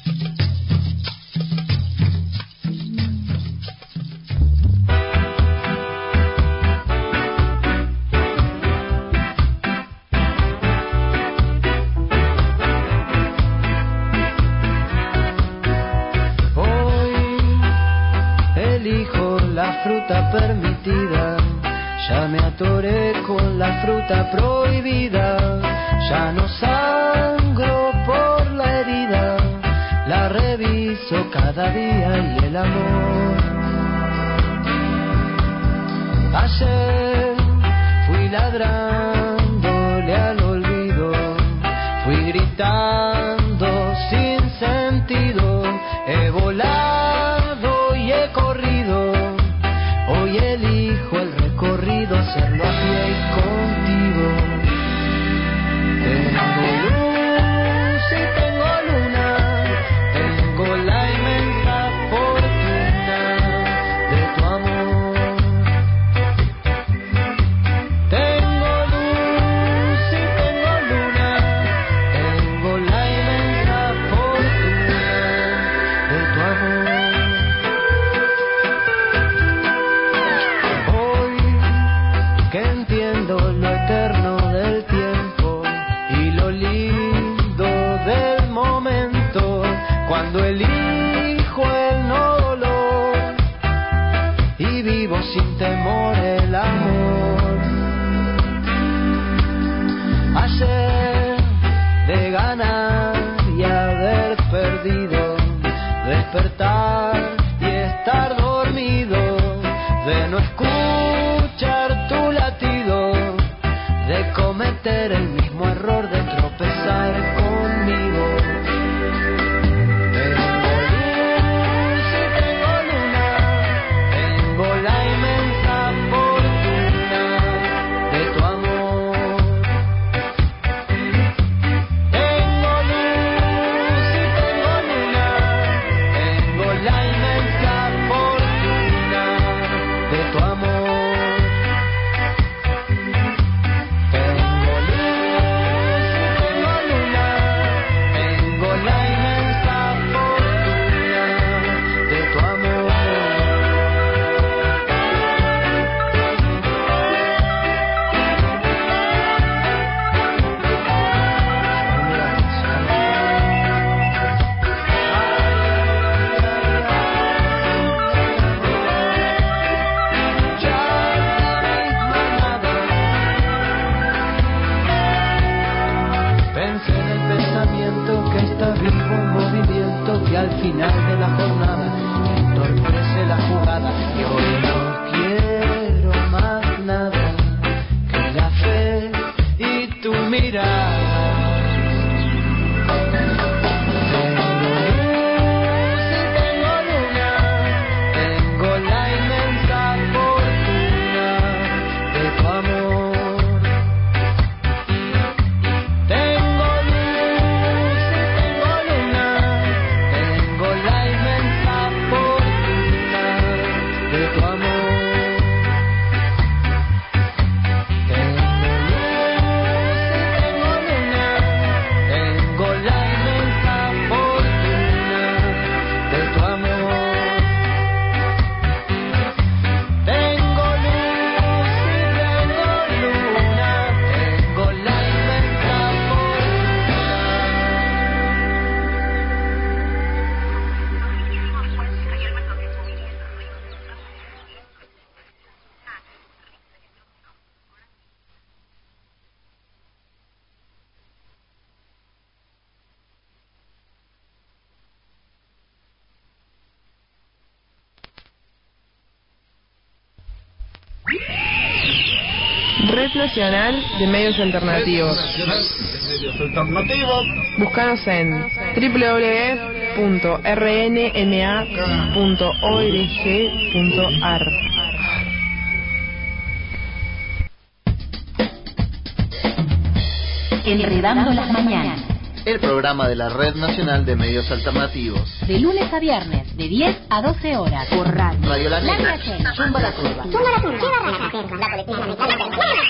Speaker 16: Fruta permitida, ya me atoré con la fruta prohibida, ya no sangro por la herida, la reviso cada día y el amor. Ayer fui ladrándole al olvido, fui gritando sin sentido, he volado y he corrido. Hoy elijo el recorrido, hacerlo a pie y contigo. Tengo luz y tengo luna, tengo la inmensa fortuna de tu amor. Tengo luz y tengo luna, tengo la inmensa fortuna de tu amor. Lo eterno del tiempo y lo lindo del momento, cuando elijo el no dolor y vivo sin temor el amor. Ayer de ganar cometer el mismo error de tropezar conmigo. Tengo luz y tengo luna, tengo la inmensa fortuna de tu amor. Tengo luz y tengo luna, tengo la inmensa fortuna de tu amor. Que al final de la jornada entorpece la jugada y hoy no quiero más nada que la fe y tu mirada. Tengo luz y tengo luna, tengo la inmensa fortuna de tu amor. Tengo luz y tengo luna, tengo la inmensa fortuna de tu amor. Tengo luz y tengo luna, tengo la inmensa fortuna de tu amor. Tengo luz y tengo luna, tengo la inmensa
Speaker 4: Red Nacional de Medios Alternativos.
Speaker 12: Medios alternativos.
Speaker 4: Búscanos en doble u doble u doble u punto r n m a punto org punto a r.
Speaker 1: Enredando las mañanas.
Speaker 2: El programa de la Red Nacional de Medios Alternativos.
Speaker 1: De lunes a viernes, de diez a doce horas. Por radio.
Speaker 2: Radio La Negra.
Speaker 1: Zumba la curva.
Speaker 3: Zumba la curva. La colectiva mecánica.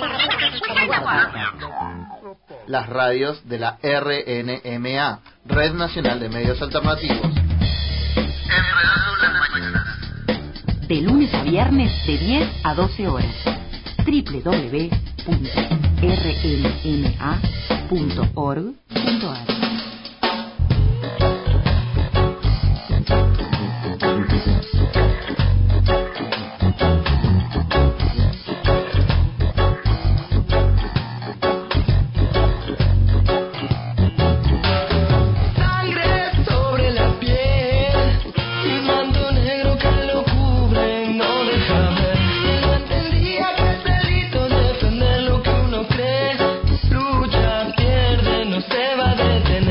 Speaker 2: Las radios de la R N M A, Red Nacional de Medios Alternativos. Enredando las mañanas.
Speaker 1: De lunes a viernes, de diez a doce horas. doble u doble u doble u punto r n m a punto org punto a r.
Speaker 16: Lucha, pierde, no se va a detener.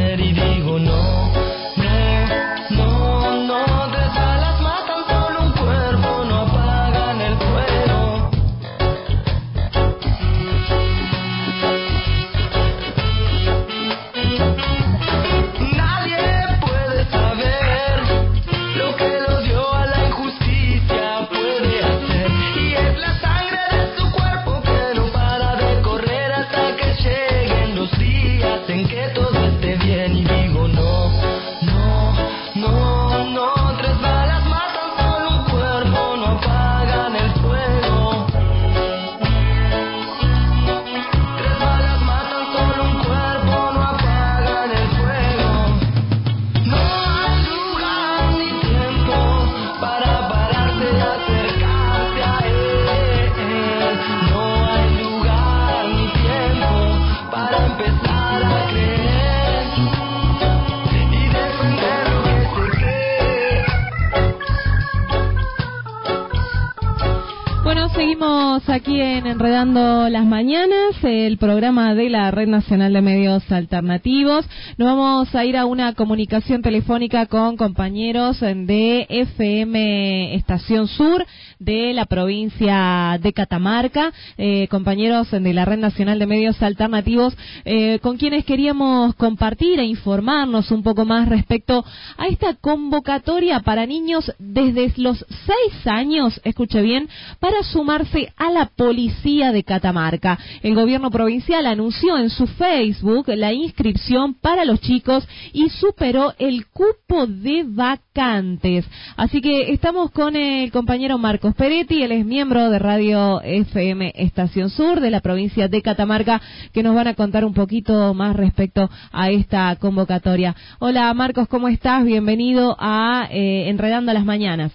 Speaker 6: Seguimos aquí en Enredando las Mañanas, el programa de la Red Nacional de Medios Alternativos. Nos vamos a ir a una comunicación telefónica con compañeros de F M Estación Sur de la provincia de Catamarca, eh, compañeros de la Red Nacional de Medios Alternativos, eh, con quienes queríamos compartir e informarnos un poco más respecto a esta convocatoria para niños desde los seis años, escuche bien, para sumarse a la policía de Catamarca. El gobierno provincial anunció en su Facebook la inscripción para los chicos y superó el cupo de vacantes. Así que estamos con el compañero Marcos Peretti, él es miembro de Radio F M Estación Sur de la provincia de Catamarca, que nos van a contar un poquito más respecto a esta convocatoria. Hola Marcos, ¿cómo estás? Bienvenido a eh, Enredando las Mañanas.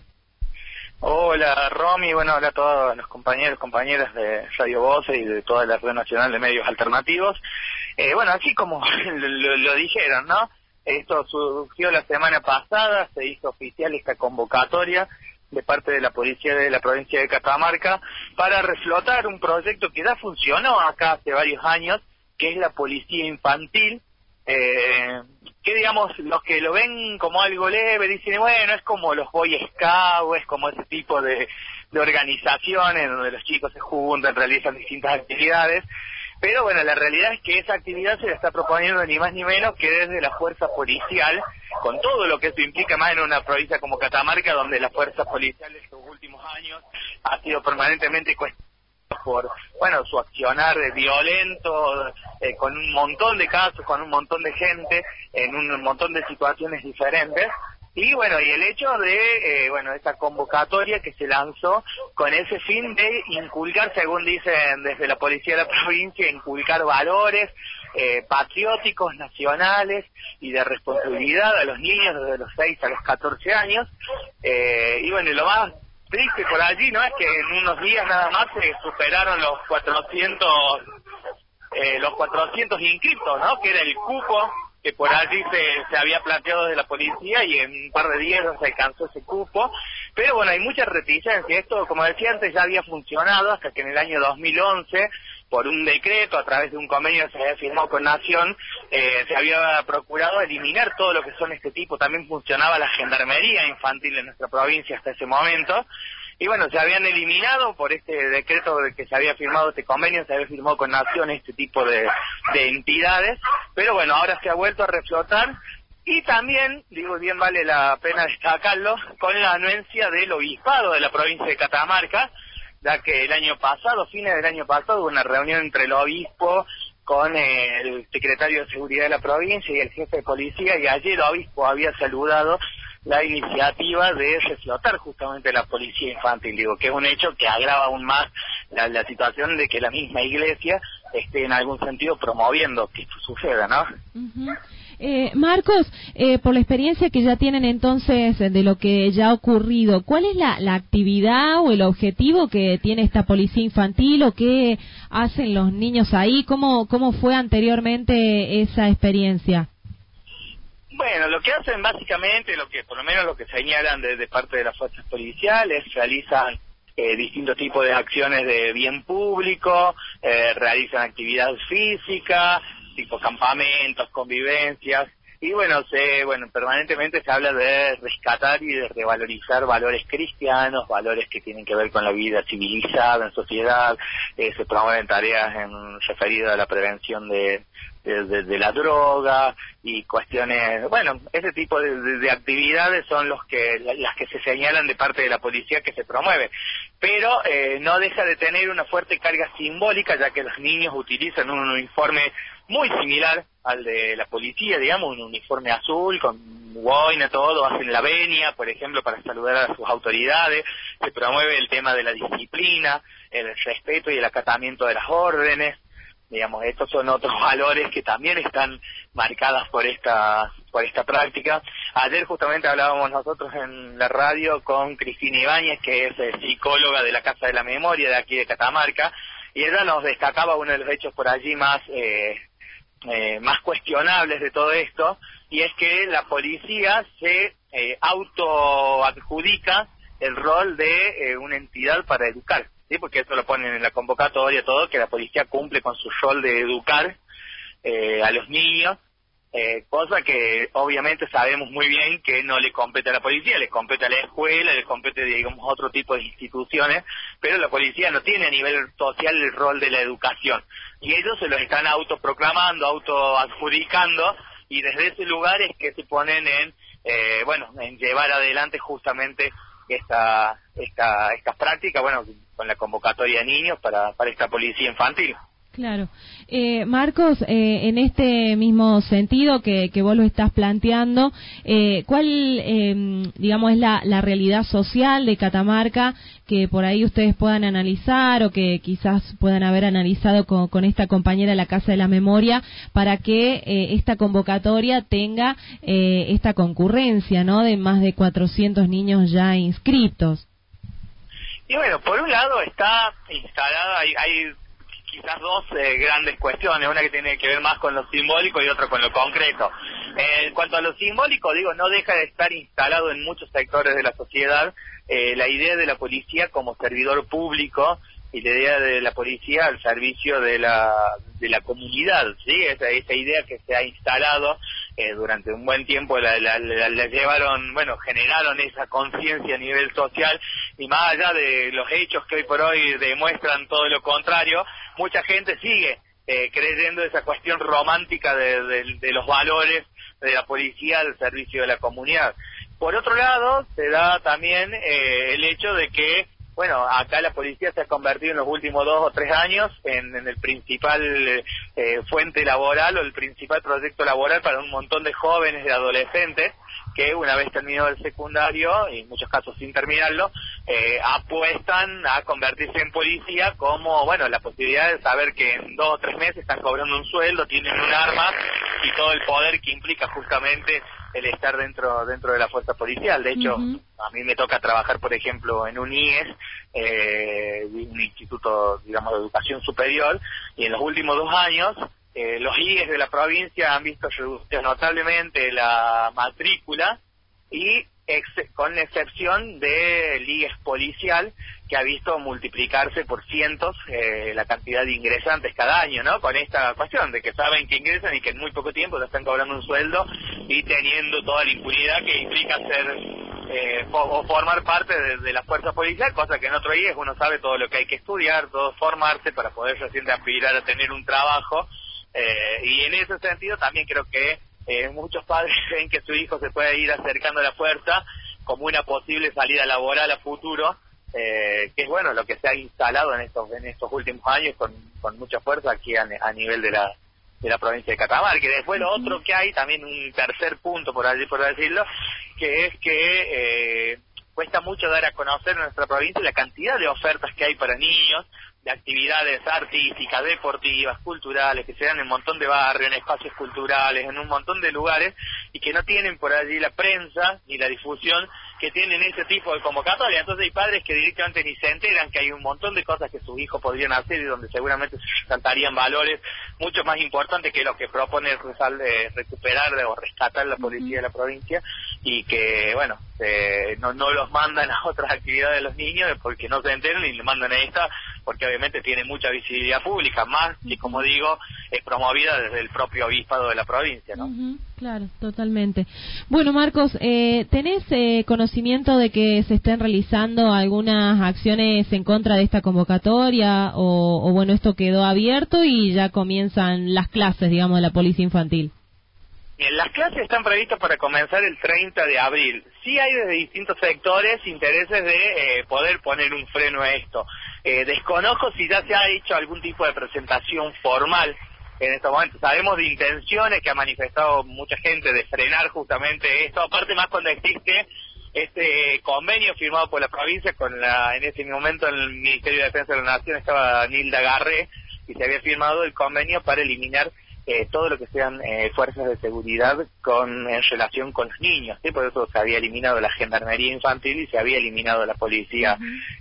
Speaker 13: Hola Romy, bueno, hola a todos los compañeros, compañeras de Radio Voce y de toda la Red Nacional de Medios Alternativos. Eh, bueno, así como lo, lo dijeron, ¿no? Esto surgió la semana pasada, se hizo oficial esta convocatoria de parte de la policía de la provincia de Catamarca para reflotar un proyecto que ya funcionó acá hace varios años, que es la policía infantil. Eh, que digamos, los que lo ven como algo leve dicen, bueno, es como los Boy Scouts, es como ese tipo de, de organizaciones donde los chicos se juntan, realizan distintas actividades, pero bueno, la realidad es que esa actividad se la está proponiendo ni más ni menos que desde la fuerza policial, con todo lo que eso implica, más en una provincia como Catamarca, donde la fuerza policial en estos últimos años ha sido permanentemente cuestionada por, bueno, su accionar violento, eh, con un montón de casos, con un montón de gente, en un montón de situaciones diferentes. Y bueno, y el hecho de, eh, bueno, esta convocatoria que se lanzó con ese fin de inculcar, según dicen desde la policía de la provincia, inculcar valores eh, patrióticos, nacionales y de responsabilidad a los niños desde los seis a los catorce años. Eh, y bueno, y lo más triste por allí, ¿no?, es que en unos días nada más se superaron los cuatrocientos, eh, los cuatrocientos inscriptos, ¿no?, que era el cupo que por allí se, se había planteado desde la policía, y en un par de días no se alcanzó ese cupo. Pero bueno, hay mucha reticencia. Esto, como decía antes, ya había funcionado hasta que en el año dos mil once, por un decreto, a través de un convenio que se había firmado con Nación, eh, se había procurado eliminar todo lo que son este tipo. También funcionaba la gendarmería infantil en nuestra provincia hasta ese momento. Y bueno, se habían eliminado por este decreto de que se había firmado este convenio, se había firmado con Nación este tipo de, de entidades, pero bueno, ahora se ha vuelto a reflotar, y también, digo, bien vale la pena destacarlo, con la anuencia del obispado de la provincia de Catamarca, ya que el año pasado, fines del año pasado, hubo una reunión entre el obispo con el secretario de Seguridad de la provincia y el jefe de policía, y ayer el obispo había saludado la iniciativa de reflotar justamente la policía infantil, digo, que es un hecho que agrava aún más la, la situación de que la misma iglesia esté en algún sentido promoviendo que esto suceda, ¿no?
Speaker 6: Uh-huh. Eh, Marcos, eh, por la experiencia que ya tienen entonces de lo que ya ha ocurrido, ¿cuál es la, la actividad o el objetivo que tiene esta policía infantil, o qué hacen los niños ahí? ¿Cómo, cómo fue anteriormente esa experiencia?
Speaker 13: Bueno, lo que hacen básicamente, lo que por lo menos lo que señalan de, de parte de las fuerzas policiales, realizan eh, distintos tipos de acciones de bien público, eh, realizan actividad física, tipo campamentos, convivencias, y bueno, se, bueno, permanentemente se habla de rescatar y de revalorizar valores cristianos, valores que tienen que ver con la vida civilizada en sociedad. Eh, se promueven tareas en referidas a la prevención de De, de, de la droga y cuestiones, bueno, ese tipo de, de, de actividades son los que las que se señalan de parte de la policía que se promueve, pero eh, no deja de tener una fuerte carga simbólica, ya que los niños utilizan un uniforme muy similar al de la policía, digamos, un uniforme azul con boina, todo, hacen la venia, por ejemplo, para saludar a sus autoridades. Se promueve el tema de la disciplina, el respeto y el acatamiento de las órdenes. Digamos, estos son otros valores que también están marcadas por esta por esta práctica. Ayer justamente hablábamos nosotros en la radio con Cristina Ibáñez, que es eh, psicóloga de la Casa de la Memoria de aquí de Catamarca, y ella nos destacaba uno de los hechos por allí más eh, eh, más cuestionables de todo esto, y es que la policía se eh, autoadjudica el rol de eh, una entidad para educar.
Speaker 17: ¿sí? Porque eso lo ponen en la convocatoria, todo, que la policía cumple con su rol de educar eh, a los niños, eh, cosa que obviamente sabemos muy bien que no le compete a la policía, le compete a la escuela, le compete, digamos, a otro tipo de instituciones, pero la policía no tiene a nivel social el rol de la educación, y ellos se lo están autoproclamando, autoadjudicando, y desde ese lugar es que se ponen en, eh, bueno, en llevar adelante justamente esta, esta, estas prácticas, bueno, con la convocatoria de niños para, para esta policía infantil.
Speaker 6: Claro. Eh, Marcos, eh, en este mismo sentido que, que vos lo estás planteando, eh, ¿cuál, eh, digamos, es la, la realidad social de Catamarca que por ahí ustedes puedan analizar o que quizás puedan haber analizado con, con esta compañera de la Casa de la Memoria para que eh, esta convocatoria tenga eh, esta concurrencia, ¿no?, de más de cuatrocientos niños ya inscriptos?
Speaker 17: Y bueno, por un lado está instalada, hay... hay quizás dos eh, grandes cuestiones, una que tiene que ver más con lo simbólico y otra con lo concreto. Eh, en cuanto a lo simbólico, digo, no deja de estar instalado en muchos sectores de la sociedad eh, la idea de la policía como servidor público y la idea de la policía al servicio de la de la comunidad, ¿sí? Esa, esa idea que se ha instalado eh, durante un buen tiempo la, la, la, la llevaron, bueno, generaron esa conciencia a nivel social, y más allá de los hechos que hoy por hoy demuestran todo lo contrario, mucha gente sigue eh, creyendo esa cuestión romántica de, de, de los valores de la policía al servicio de la comunidad. Por otro lado, se da también eh, el hecho de que, bueno, acá la policía se ha convertido en los últimos dos o tres años en, en el principal eh, fuente laboral o el principal proyecto laboral para un montón de jóvenes y adolescentes que una vez terminado el secundario, y en muchos casos sin terminarlo, eh, apuestan a convertirse en policía como, bueno, la posibilidad de saber que en dos o tres meses están cobrando un sueldo, tienen un arma y todo el poder que implica justamente el estar dentro dentro de la fuerza policial. De hecho, uh-huh. a mí me toca trabajar, por ejemplo, en un I E S, eh, un instituto, digamos, de educación superior, y en los últimos dos años Eh, los I E S de la provincia han visto reducir notablemente la matrícula y ex- con excepción del I E S policial, que ha visto multiplicarse por cientos eh, la cantidad de ingresantes cada año, ¿no? Con esta cuestión de que saben que ingresan y que en muy poco tiempo ya están cobrando un sueldo y teniendo toda la impunidad que implica ser eh, fo- o formar parte de, de la fuerza policial, cosa que en otro I E S uno sabe todo lo que hay que estudiar, todo formarse para poder recién aspirar a tener un trabajo. Eh, y en ese sentido también creo que eh, muchos padres ven que su hijo se puede ir acercando a la fuerza como una posible salida laboral a futuro, eh, que es bueno lo que se ha instalado en estos en estos últimos años con, con mucha fuerza aquí a, a nivel de la de la provincia de Catamarca. Y después lo otro que hay, también un tercer punto por allí por decirlo, que es que eh, cuesta mucho dar a conocer en nuestra provincia la cantidad de ofertas que hay para niños, de actividades artísticas, deportivas, culturales, que se dan en un montón de barrios, en espacios culturales, en un montón de lugares, y que no tienen por allí la prensa ni la difusión que tienen ese tipo de convocatoria. Entonces hay padres que directamente ni se enteran que hay un montón de cosas que sus hijos podrían hacer y donde seguramente se resaltarían valores mucho más importantes que los que propone eh, recuperar o rescatar la policía de la provincia, y que, bueno, eh, no, no los mandan a otras actividades de los niños porque no se enteran, y le mandan a esta porque obviamente tiene mucha visibilidad pública, más que, como digo, es promovida desde el propio obispado de la provincia, ¿no?
Speaker 6: Uh-huh, claro, totalmente. Bueno, Marcos, eh, ¿tenés eh, conocimiento de que se estén realizando algunas acciones en contra de esta convocatoria o, o bueno, esto quedó abierto y ya comienzan las clases, digamos, de la policía infantil?
Speaker 17: Bien, las clases están previstas para comenzar el treinta de abril. Sí hay desde distintos sectores intereses de eh, poder poner un freno a esto. Eh, desconozco si ya se ha hecho algún tipo de presentación formal en estos momentos. Sabemos de intenciones que ha manifestado mucha gente de frenar justamente esto, aparte más cuando existe este convenio firmado por la provincia con la, en ese momento en el Ministerio de Defensa de la Nación estaba Nilda Garré, y se había firmado el convenio para eliminar Eh, todo lo que sean eh, fuerzas de seguridad con en relación con los niños, ¿sí? Por eso se había eliminado la gendarmería infantil y se había eliminado la policía uh-huh.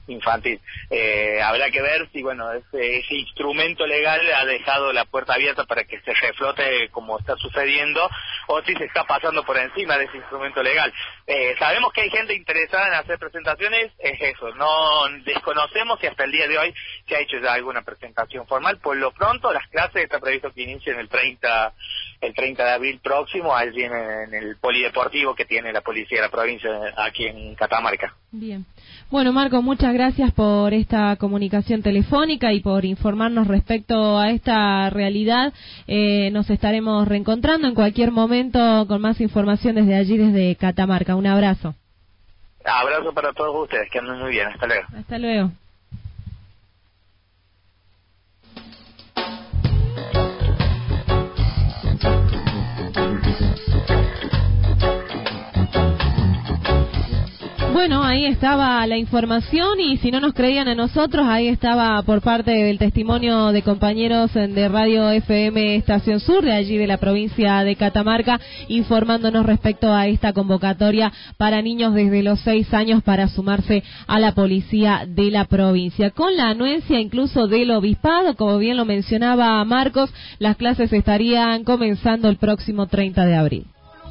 Speaker 17: infantil. Eh, habrá que ver si, bueno, ese, ese instrumento legal ha dejado la puerta abierta para que se reflote como está sucediendo, o si se está pasando por encima de ese instrumento legal. Eh, sabemos que hay gente interesada en hacer presentaciones, es eso, no desconocemos si hasta el día de hoy se ha hecho ya alguna presentación formal. Por lo pronto, las clases está previsto que inicien el treinta el treinta de abril próximo, allí en, en el polideportivo que tiene la policía de la provincia aquí en Catamarca.
Speaker 6: Bien. Bueno, Marco, muchas gracias por esta comunicación telefónica y por informarnos respecto a esta realidad. Eh, nos estaremos reencontrando en cualquier momento con más información desde allí, desde Catamarca. Un abrazo.
Speaker 17: Abrazo para todos ustedes, que anden muy bien. Hasta luego.
Speaker 6: Hasta luego. Bueno, ahí estaba la información y si no nos creían a nosotros, ahí estaba por parte del testimonio de compañeros de Radio F M Estación Sur, de allí de la provincia de Catamarca, informándonos respecto a esta convocatoria para niños desde los seis años para sumarse a la policía de la provincia. Con la anuencia incluso del obispado, como bien lo mencionaba Marcos, las clases estarían comenzando el próximo treinta de abril.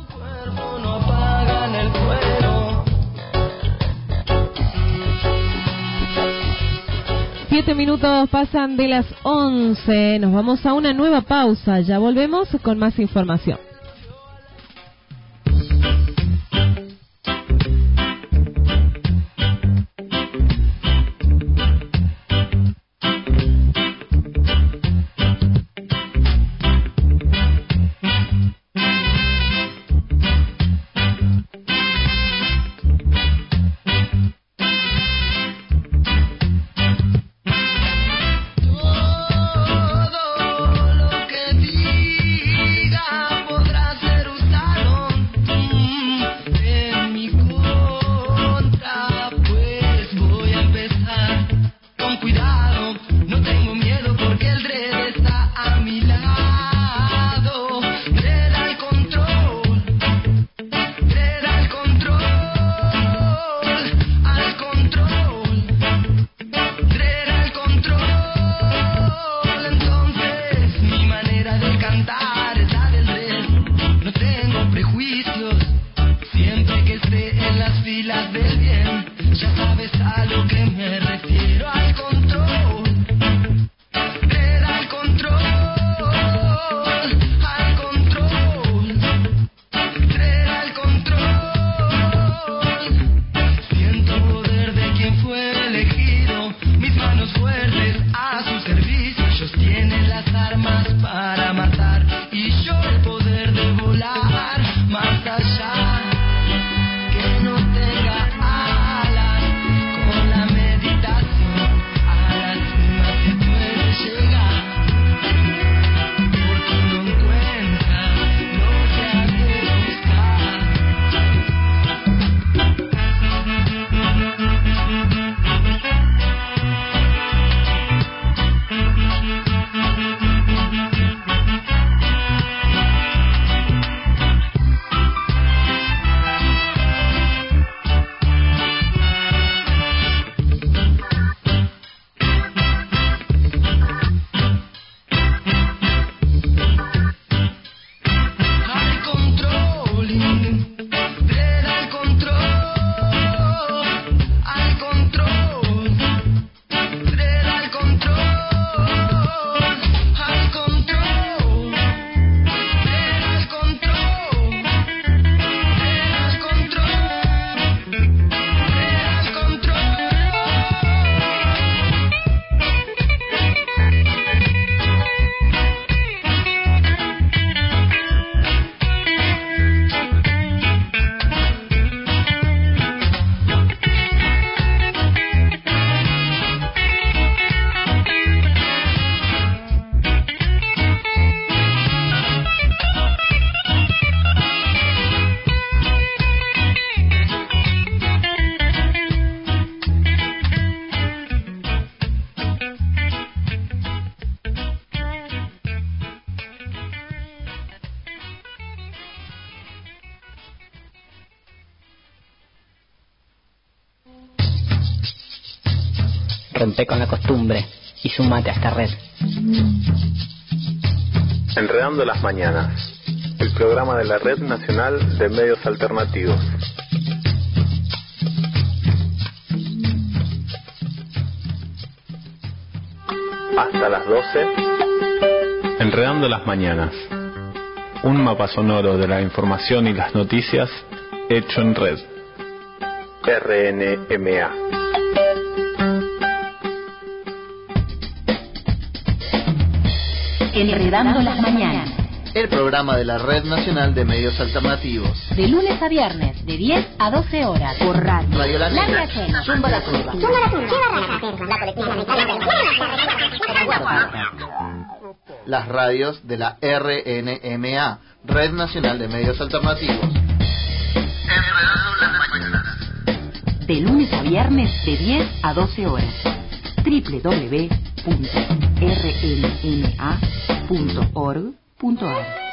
Speaker 6: Siete minutos pasan de las once. Nos vamos a una nueva pausa. Ya volvemos con más información.
Speaker 14: Rompe con la costumbre y sumate a esta red.
Speaker 15: Enredando las mañanas, el programa de la Red Nacional de Medios Alternativos. Hasta las doce, Enredando las mañanas, un mapa sonoro de la información y las noticias hecho en red. R N M A.
Speaker 1: Enredando las mañanas.
Speaker 2: El programa de la Red Nacional de Medios Alternativos.
Speaker 1: De lunes a viernes, de diez a doce horas. Por radio.
Speaker 2: Radio La Negra.
Speaker 1: La Negra. Zumba la Curva.
Speaker 3: Zumba la Curva. La colectiva
Speaker 2: Las radios de la R N M A, Red Nacional de Medios Alternativos. Enredando las mañanas.
Speaker 1: De lunes a viernes, de diez a doce horas. doble u doble u doble u punto r n m a punto org punto a r.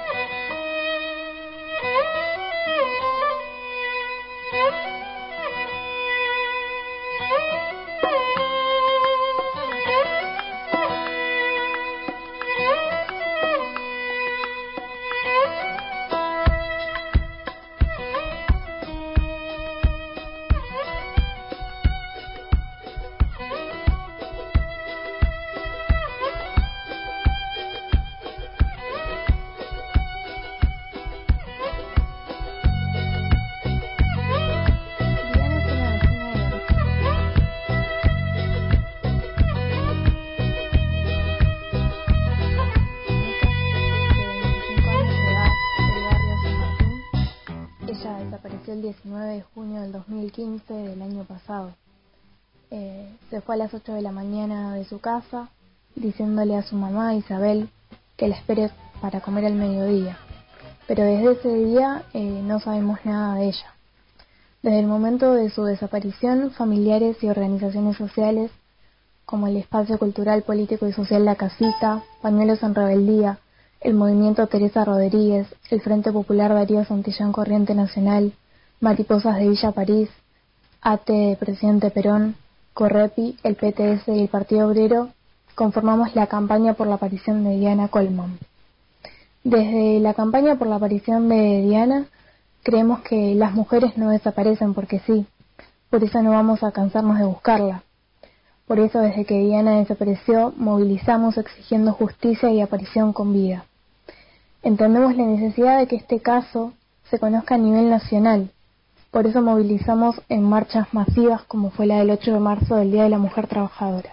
Speaker 18: Del año pasado. Eh, se fue a las ocho de la mañana de su casa diciéndole a su mamá Isabel que la espere para comer al mediodía, pero desde ese día eh, no sabemos nada de ella. Desde el momento de su desaparición, familiares y organizaciones sociales como el Espacio Cultural, Político y Social La Casita, Pañuelos en Rebeldía, el Movimiento Teresa Rodríguez, el Frente Popular Darío Santillán Corriente Nacional, Mariposas de Villa París, A T E Presidente Perón, Correpi, el P T S y el Partido Obrero conformamos la campaña por la aparición de Diana Colman. Desde la campaña por la aparición de Diana, creemos que las mujeres no desaparecen porque sí, por eso no vamos a cansarnos de buscarla. Por eso desde que Diana desapareció, movilizamos exigiendo justicia y aparición con vida. Entendemos la necesidad de que este caso se conozca a nivel nacional. Por eso movilizamos en marchas masivas como fue la del ocho de marzo del Día de la Mujer Trabajadora.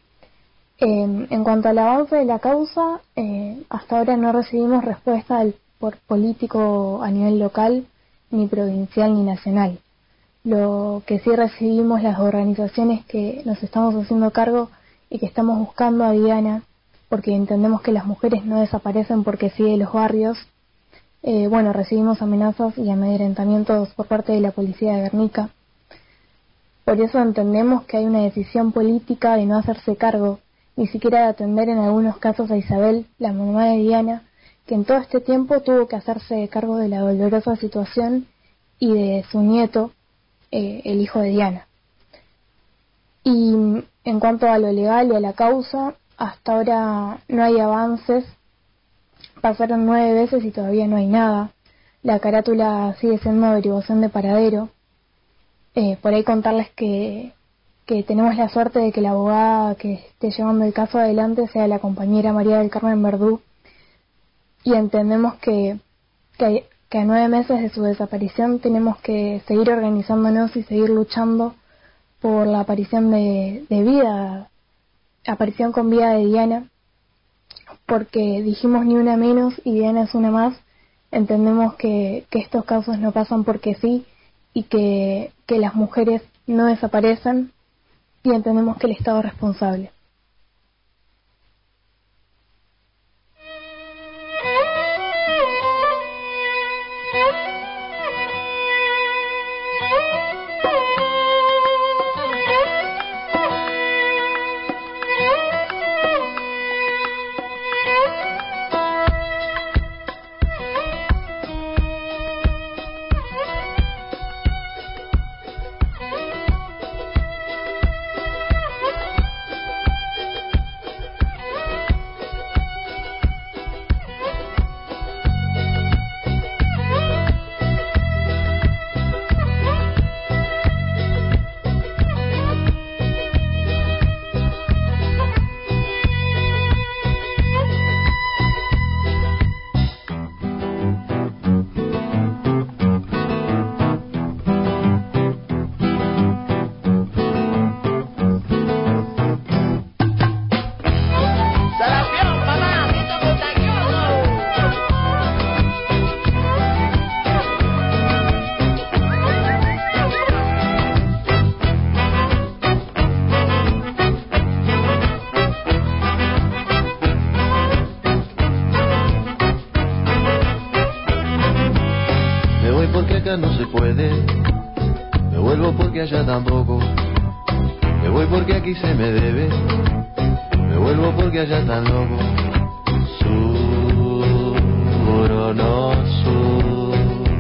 Speaker 18: Eh, en cuanto al avance de la causa, eh, hasta ahora no recibimos respuesta del por político a nivel local, ni provincial, ni nacional. Lo que sí recibimos las organizaciones que nos estamos haciendo cargo y que estamos buscando a Diana, porque entendemos que las mujeres no desaparecen porque sí de los barrios. Eh, bueno, recibimos amenazas y amedrentamientos por parte de la policía de Guernica. Por eso entendemos que hay una decisión política de no hacerse cargo, ni siquiera de atender en algunos casos a Isabel, la mamá de Diana, que en todo este tiempo tuvo que hacerse cargo de la dolorosa situación y de su nieto, eh, el hijo de Diana. Y en cuanto a lo legal y a la causa, hasta ahora no hay avances. Pasaron nueve veces y todavía no hay nada. La carátula sigue siendo averiguación de paradero. Eh, por ahí contarles que, que tenemos la suerte de que la abogada que esté llevando el caso adelante sea la compañera María del Carmen Verdú. Y entendemos que, que, que a nueve meses de su desaparición tenemos que seguir organizándonos y seguir luchando por la aparición de, de vida, aparición con vida de Diana. Porque dijimos ni una menos y Diana es una más. Entendemos que, que estos casos no pasan porque sí y que, que las mujeres no desaparecen y entendemos que el Estado es responsable.
Speaker 19: acá no se puede. Me vuelvo porque allá tampoco. Me voy porque aquí se me debe. Me vuelvo porque allá tan loco. Sur o no sur.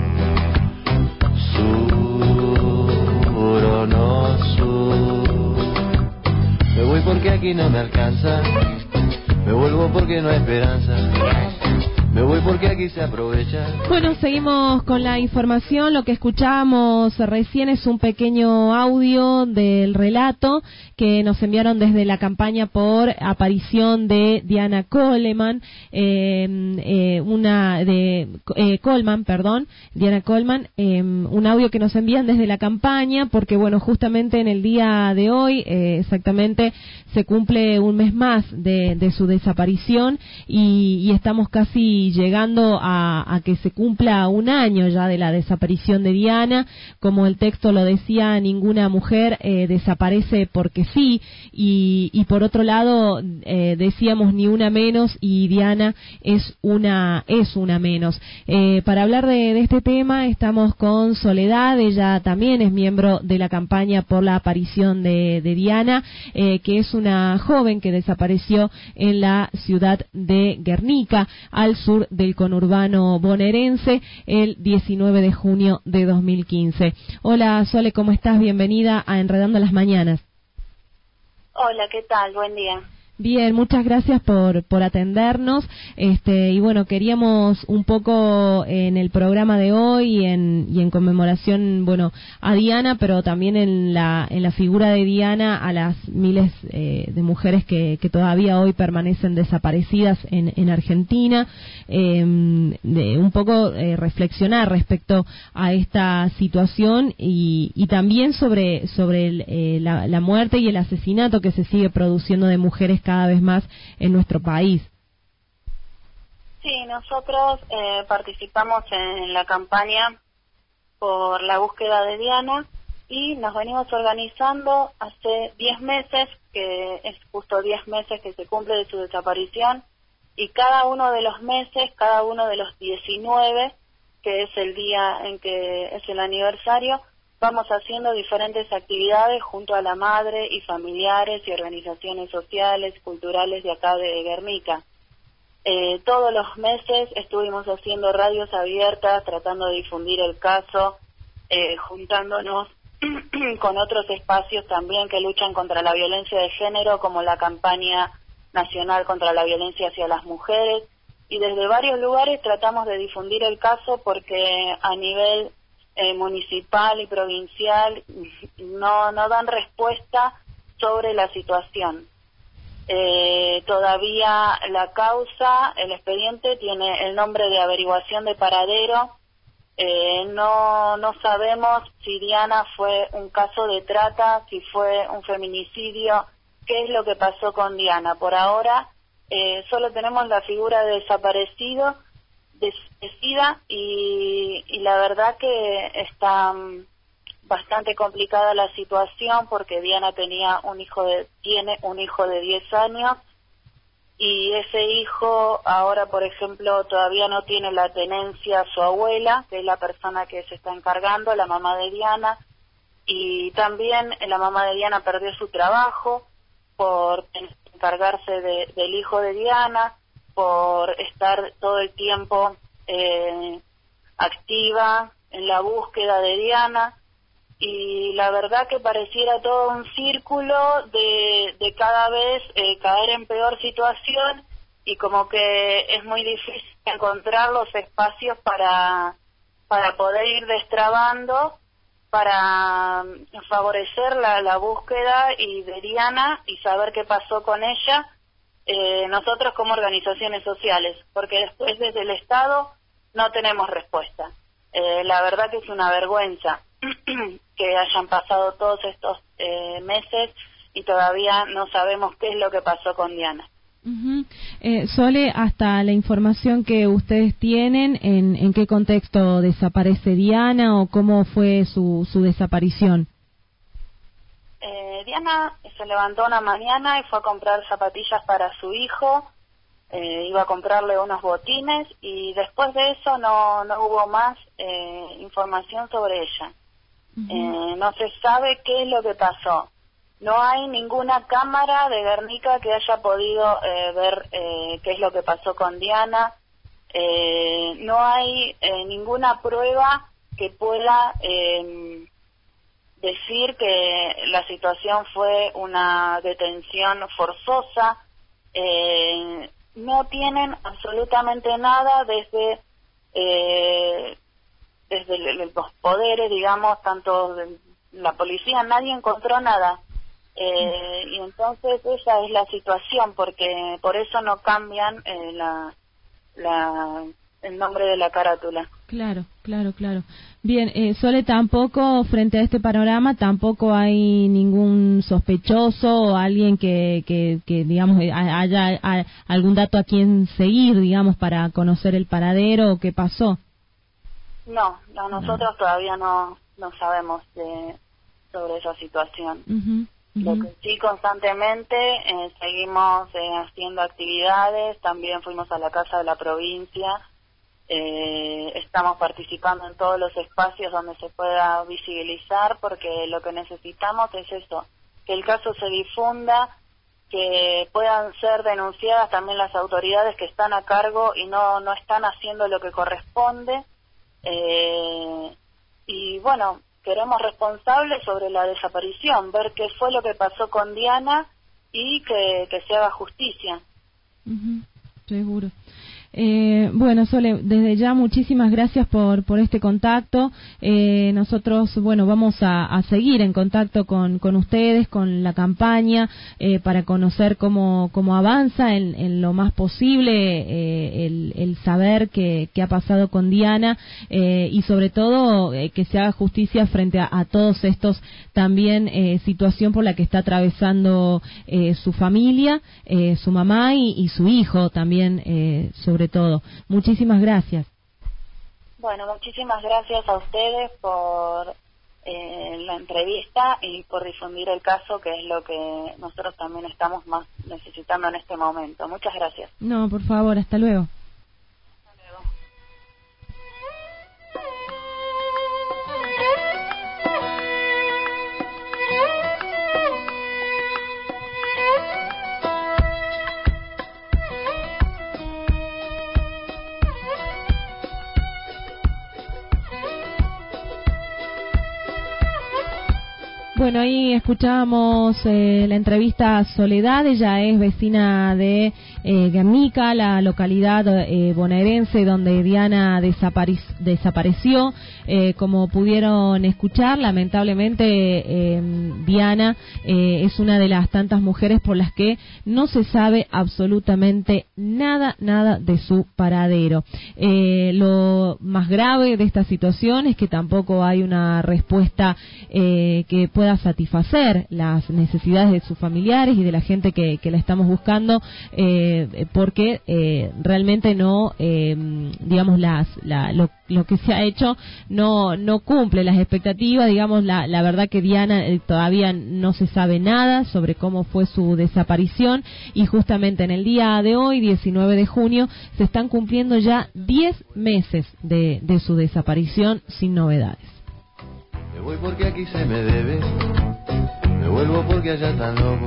Speaker 19: Sur o no sur. Me voy porque aquí no me alcanza. Me vuelvo porque no hay esperanza. Me voy porque aquí se aprovecha.
Speaker 6: Bueno, seguimos con la información. Lo que escuchábamos recién es un pequeño audio del relato que nos enviaron desde la campaña por aparición de Diana Coleman, eh, eh, una de eh, Coleman, perdón, Diana Coleman, eh, un audio que nos envían desde la campaña porque, bueno, justamente en el día de hoy, eh, exactamente, se cumple un mes más de, de su desaparición y, y estamos casi llegando a, a que se cumpla un año ya de la desaparición de Diana. Como el texto lo decía, ninguna mujer eh, desaparece porque sí, y, y por otro lado eh, decíamos ni una menos, y Diana es una es una menos. Eh, para hablar de, de este tema estamos con Soledad. Ella también es miembro de la campaña por la aparición de, de Diana, eh, que es una joven que desapareció en la ciudad de Guernica, al sur del conurbano bonaerense, el diecinueve de junio de dos mil quince. Hola Sole, ¿cómo estás? Bienvenida a Enredando las Mañanas.
Speaker 20: Hola, ¿qué tal? Buen día.
Speaker 6: Bien, muchas gracias por por atendernos. Este y bueno, queríamos un poco en el programa de hoy y en y en conmemoración, bueno, a Diana, pero también en la en la figura de Diana a las miles eh, de mujeres que que todavía hoy permanecen desaparecidas en en Argentina, eh, de un poco eh, reflexionar respecto a esta situación y y también sobre sobre el, eh, la, la muerte y el asesinato que se sigue produciendo de mujeres cada vez más en nuestro país.
Speaker 20: Sí, nosotros eh, participamos en la campaña por la búsqueda de Diana y nos venimos organizando hace diez meses, que es justo diez meses que se cumple de su desaparición, y cada uno de los meses, cada uno de los diecinueve, que es el día en que es el aniversario, vamos haciendo diferentes actividades junto a la madre y familiares y organizaciones sociales, culturales de acá de Guernica. Eh, todos los meses estuvimos haciendo radios abiertas, tratando de difundir el caso, eh, juntándonos con otros espacios también que luchan contra la violencia de género, como la campaña nacional contra la violencia hacia las mujeres, y desde varios lugares tratamos de difundir el caso porque a nivel Eh, municipal y provincial no no dan respuesta sobre la situación. Eh, todavía la causa, el expediente tiene el nombre de averiguación de paradero. Eh, no no sabemos si Diana fue un caso de trata, si fue un feminicidio, qué es lo que pasó con Diana. Por ahora eh, solo tenemos la figura de desaparecido desaparecida y, y la verdad que está um, bastante complicada la situación porque Diana tenía un hijo de tiene un hijo de diez años y ese hijo ahora, por ejemplo, todavía no tiene la tenencia su abuela, que es la persona que se está encargando, la mamá de Diana, y también la mamá de Diana perdió su trabajo por encargarse de, del hijo de Diana, por estar todo el tiempo eh, activa en la búsqueda de Diana, y la verdad que pareciera todo un círculo de, de cada vez eh, caer en peor situación, y como que es muy difícil encontrar los espacios para, para poder ir destrabando, para favorecer la, la búsqueda y de Diana y saber qué pasó con ella. Eh, nosotros como organizaciones sociales, porque después desde el Estado no tenemos respuesta. Eh, la verdad que es una vergüenza que hayan pasado todos estos eh, meses y todavía no sabemos qué es lo que pasó con Diana.
Speaker 6: Uh-huh. eh, Sole, hasta la información que ustedes tienen, ¿en, en qué contexto desaparece Diana o cómo fue su, su desaparición?
Speaker 20: Eh, Diana se levantó una mañana y fue a comprar zapatillas para su hijo eh, iba a comprarle unos botines y después de eso no, no hubo más eh, información sobre ella. Uh-huh. Eh, no se sabe qué es lo que pasó. No hay ninguna cámara de Guernica que haya podido eh, ver eh, qué es lo que pasó con Diana. Eh, no hay eh, ninguna prueba que pueda eh, decir que la situación fue una detención forzosa. Eh, no tienen absolutamente nada desde eh, desde los poderes, digamos, tanto de la policía, nadie encontró nada. Eh, y entonces esa es la situación, porque por eso no cambian eh, la, la el nombre de la carátula.
Speaker 6: Claro, claro, claro. Bien, eh, Sole, tampoco, frente a este panorama, tampoco hay ningún sospechoso o alguien que, que, que digamos, haya, haya algún dato a quien seguir, digamos, para conocer el paradero o qué pasó.
Speaker 20: No, no nosotros no. todavía no, no sabemos de, sobre esa situación.
Speaker 6: Uh-huh.
Speaker 20: Lo que sí, constantemente eh, seguimos eh, haciendo actividades, también fuimos a la Casa de la Provincia, eh, estamos participando en todos los espacios donde se pueda visibilizar, porque lo que necesitamos es eso, que el caso se difunda, que puedan ser denunciadas también las autoridades que están a cargo y no, no están haciendo lo que corresponde, eh, y bueno, queremos responsables sobre la desaparición, ver qué fue lo que pasó con Diana y que, que se haga justicia.
Speaker 6: Uh-huh, seguro. Eh, bueno, Sole, desde ya muchísimas gracias por por este contacto. Eh, nosotros, bueno, vamos a, a seguir en contacto con, con ustedes, con la campaña, eh, para conocer cómo cómo avanza en, en lo más posible eh, el, el saber qué, qué ha pasado con Diana, eh, y sobre todo eh, que se haga justicia frente a, a todos estos también eh, situación por la que está atravesando eh, su familia, eh, su mamá y, y su hijo también, eh, sobre todo. Muchísimas gracias.
Speaker 20: Bueno, muchísimas gracias a ustedes por eh, la entrevista y por difundir el caso, que es lo que nosotros también estamos más necesitando en este momento. Muchas gracias.
Speaker 6: No, por favor, hasta luego.
Speaker 20: Hasta luego.
Speaker 6: Bueno, ahí escuchábamos eh, la entrevista a Soledad. Ella es vecina de eh, Guernica, la localidad eh, bonaerense donde Diana desapare- desapareció. Eh, como pudieron escuchar, lamentablemente eh, Diana eh, es una de las tantas mujeres por las que no se sabe absolutamente nada, nada de su paradero. Eh, lo más grave de esta situación es que tampoco hay una respuesta eh, que pueda satisfacer las necesidades de sus familiares y de la gente que, que la estamos buscando, eh, porque eh, realmente no, eh, digamos, las, la, lo, lo que se ha hecho no no cumple las expectativas. Digamos, la, la verdad que Diana eh, todavía no se sabe nada sobre cómo fue su desaparición, y justamente en el día de hoy, diecinueve de junio, se están cumpliendo ya diez meses de, de su desaparición sin novedades.
Speaker 19: Me voy porque aquí se me debe, me vuelvo porque allá tan loco.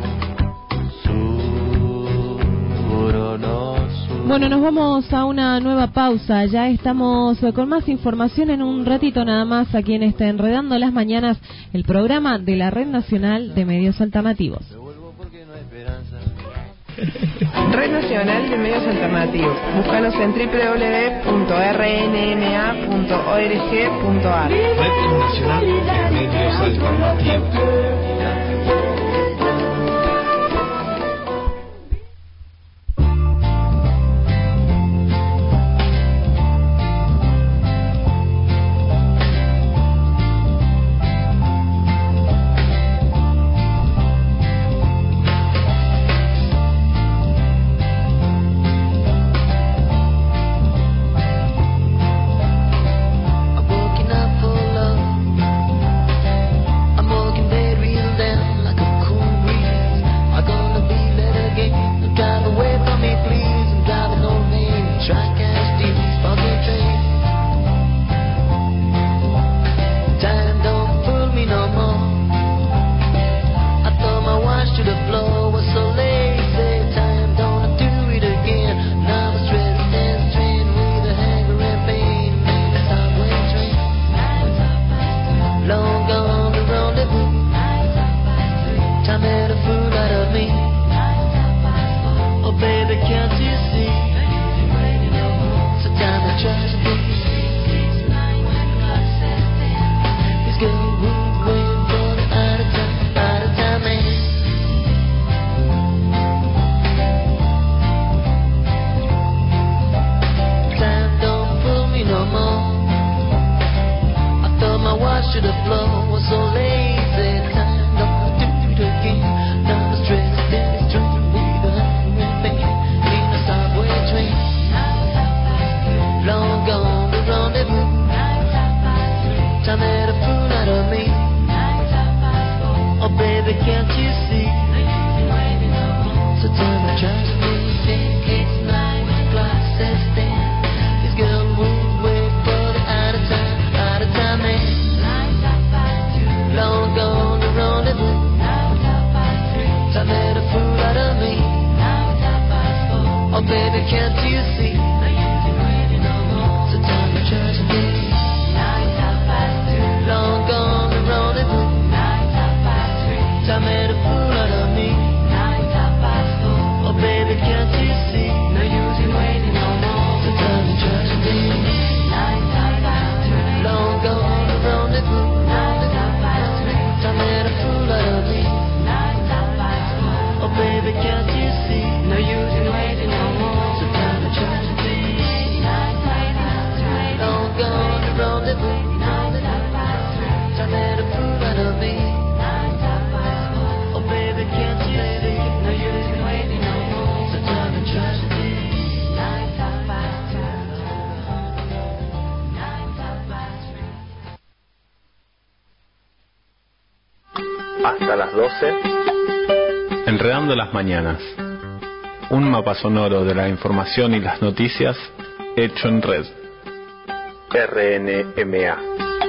Speaker 19: Seguro no su...
Speaker 6: Bueno, nos vamos a una nueva pausa. Ya estamos con más información en un ratito nada más aquí en este Enredando las Mañanas, el programa de la Red Nacional de Medios Alternativos.
Speaker 19: Me vuelvo porque no hay esperanza.
Speaker 4: Red Nacional de Medios Alternativos. Búscanos en doble u doble u doble u punto r n m a punto org punto a r.
Speaker 12: Red Nacional de Medios Alternativos.
Speaker 16: I'm walking bed real down. can't you see? No use in waiting no more. So tell me tragedy. Nights are past two. Long gone the rendezvous. Nights are past three. Time made a fool out of me. Nights are past four. Oh baby, can't you see? No use in waiting no more. So tell me tragedy. Nights are past two. Long gone the rendezvous. Nights are past three. Time made a fool out of me. Nights are past four. Oh baby, can't you see? No use in waiting no more. So tell me tragedy. Nights are past two. Long gone the rendezvous. Nights are past three. Time made a fool out of me. Nights are past four. Oh baby, can't you see? No use in waiting no more. So tell me tragedy. Nights are past two. Nights are past three.
Speaker 15: Hasta las doce, Enredando las Mañanas. Un mapa sonoro de la información y las noticias hecho en red. R N M A.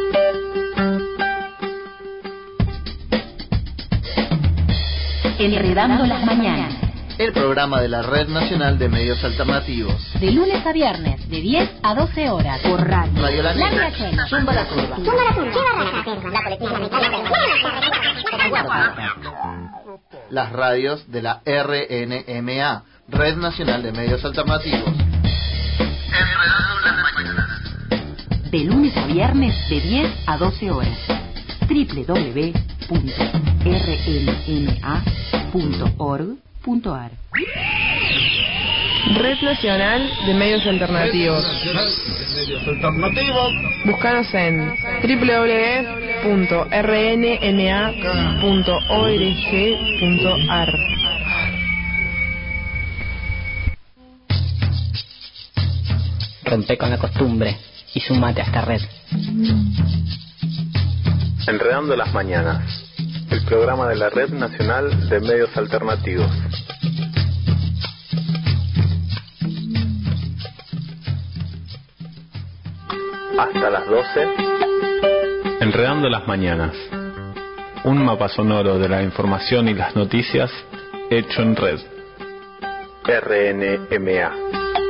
Speaker 1: Enredando las Mañanas.
Speaker 2: El programa de la Red Nacional de Medios Alternativos.
Speaker 1: De lunes a viernes, de diez a doce horas. Por radio.
Speaker 2: Radio La Negra.
Speaker 1: Zumba la curva.
Speaker 3: Zumba la curva. La colectiva
Speaker 2: Las radios de la R N M A, Red Nacional de Medios Alternativos.
Speaker 1: Enredando las Mañanas. De lunes a viernes, de diez a doce horas. doble u doble u doble u punto r n m a punto org punto a r.
Speaker 4: Red Nacional de Medios Alternativos. Búscanos en doble u doble u doble u punto r n m a punto org punto a r.
Speaker 14: Rompe con la costumbre y sumate a esta red.
Speaker 15: Enredando las Mañanas, el programa de la Red Nacional de Medios Alternativos. Hasta las doce, Enredando las Mañanas. Un mapa sonoro de la información y las noticias hecho en red. R N M A.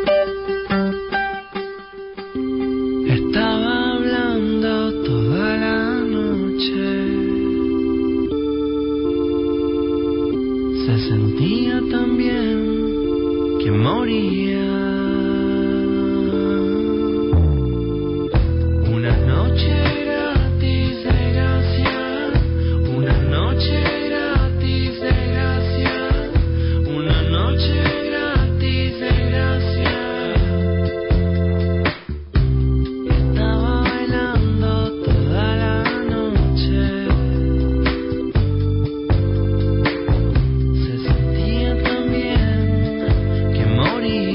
Speaker 16: Estaba hablando toda la noche. Se sentía tan bien que moría. Una noche gratis de gracia. Una noche gratis de gracia. Una noche gratis de gracia. Estaba bailando toda la noche. Se sentía tan bien que moría.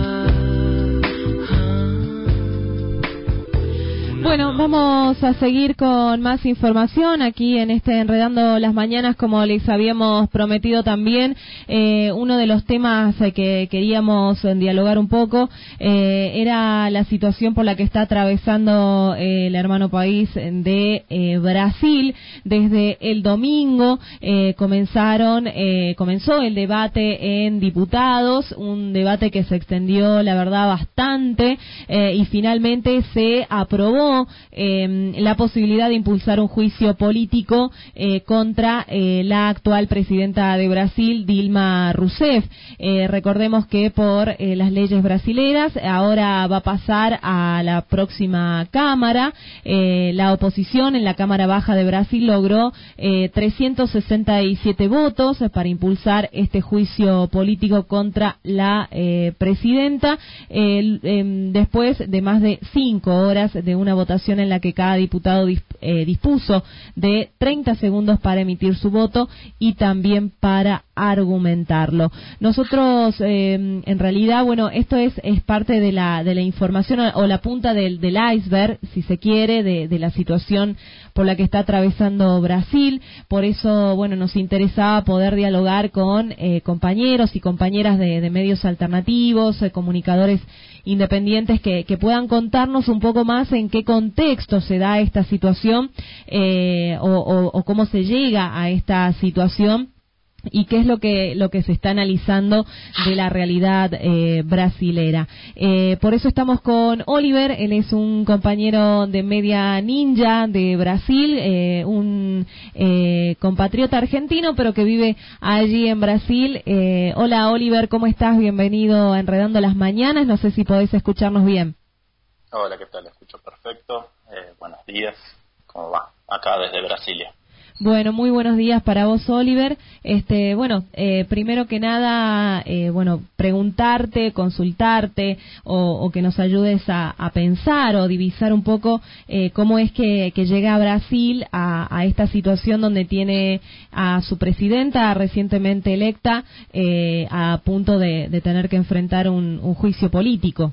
Speaker 6: Bueno, vamos a seguir con más información aquí en este Enredando las Mañanas, como les habíamos prometido también. Eh, uno de los temas eh, que queríamos eh, dialogar un poco eh, era la situación por la que está atravesando eh, el hermano país de eh, Brasil. Desde el domingo eh, comenzaron, eh, comenzó el debate en diputados, un debate que se extendió, la verdad, bastante eh, y finalmente se aprobó eh, la posibilidad de impulsar un juicio político eh, contra eh, la actual presidenta de Brasil, Dilma Rousseff. Eh, recordemos que por eh, las leyes brasileras ahora va a pasar a la próxima Cámara. Eh, la oposición en la Cámara Baja de Brasil logró eh, trescientos sesenta y siete votos para impulsar este juicio político contra la eh, presidenta, eh, eh, después de más de cinco horas de una votación en la que cada diputado dis, eh, dispuso de treinta segundos para emitir su voto y también para argumentarlo. Nosotros, eh, en realidad, bueno, esto es, es parte de la, de la información o, o la punta del, del iceberg, si se quiere, de, de la situación por la que está atravesando Brasil. Por eso, bueno, nos interesaba poder dialogar con eh, compañeros y compañeras de, de medios alternativos, eh, comunicadores independientes que, que puedan contarnos un poco más en qué contexto se da esta situación eh, o, o, o cómo se llega a esta situación y qué es lo que lo que se está analizando de la realidad eh, brasilera. Eh, por eso estamos con Oliver. Él es un compañero de Media Ninja de Brasil, eh, un eh, compatriota argentino, pero que vive allí en Brasil. Eh, hola Oliver, ¿cómo estás? Bienvenido a Enredando las Mañanas. No sé si podés escucharnos bien.
Speaker 21: Hola, ¿qué tal? Escucho perfecto. Eh, buenos días. ¿Cómo va? Acá desde Brasilia.
Speaker 6: Bueno, muy buenos días para vos, Oliver. Este, bueno, eh, primero que nada, eh, bueno, preguntarte, consultarte o, o que nos ayudes a, a pensar o divisar un poco eh, cómo es que, que llega a Brasil a, a esta situación donde tiene a su presidenta recientemente electa eh, a punto de, de tener que enfrentar un, un juicio político.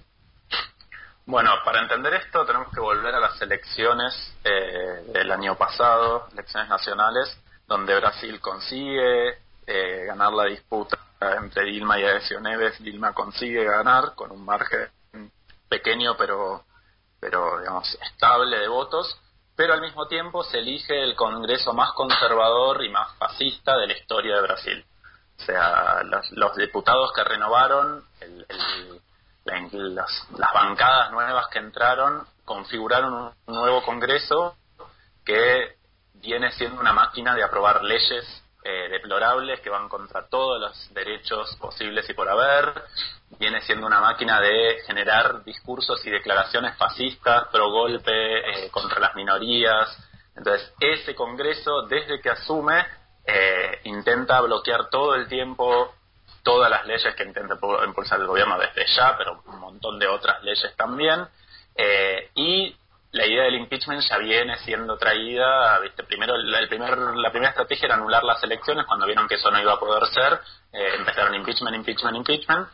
Speaker 21: Bueno, para entender esto tenemos que volver a las elecciones eh, del año pasado, elecciones nacionales, donde Brasil consigue eh, ganar la disputa entre Dilma y Aécio Neves. Dilma consigue ganar con un margen pequeño pero, pero digamos, estable de votos, pero al mismo tiempo se elige el Congreso más conservador y más fascista de la historia de Brasil. O sea, los, los diputados que renovaron el, el Las, las bancadas nuevas que entraron configuraron un nuevo Congreso que viene siendo una máquina de aprobar leyes eh, deplorables que van contra todos los derechos posibles y por haber. Viene siendo una máquina de generar discursos y declaraciones fascistas, pro golpe, eh, contra las minorías. Entonces, ese Congreso, desde que asume, eh, intenta bloquear todo el tiempo todas las leyes que intenta impulsar el gobierno desde ya, pero un montón de otras leyes también, eh, y la idea del impeachment ya viene siendo traída, viste, primero el primer, la primera estrategia era anular las elecciones. Cuando vieron que eso no iba a poder ser, eh, empezaron impeachment, impeachment, impeachment,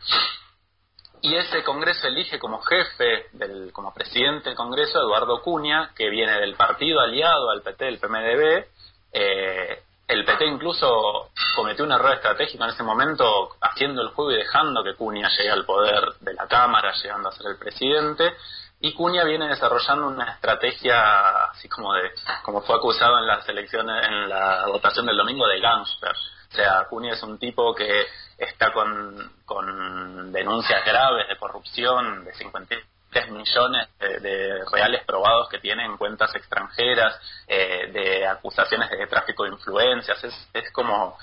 Speaker 21: y ese Congreso elige como jefe, del como presidente del Congreso, Eduardo Cunha, que viene del partido aliado al P T, el P M D B. eh, El P T incluso cometió un error estratégico en ese momento, haciendo el juego y dejando que Cunha llegue al poder de la Cámara, llegando a ser el presidente. Y Cunha viene desarrollando una estrategia, así como de, como fue acusado en las elecciones, en la votación del domingo, de gángster. O sea, Cunha es un tipo que está con, con denuncias graves de corrupción, de cincuenta tres millones de, de reales probados que tiene en cuentas extranjeras, eh, de acusaciones de tráfico de influencias. Es, es como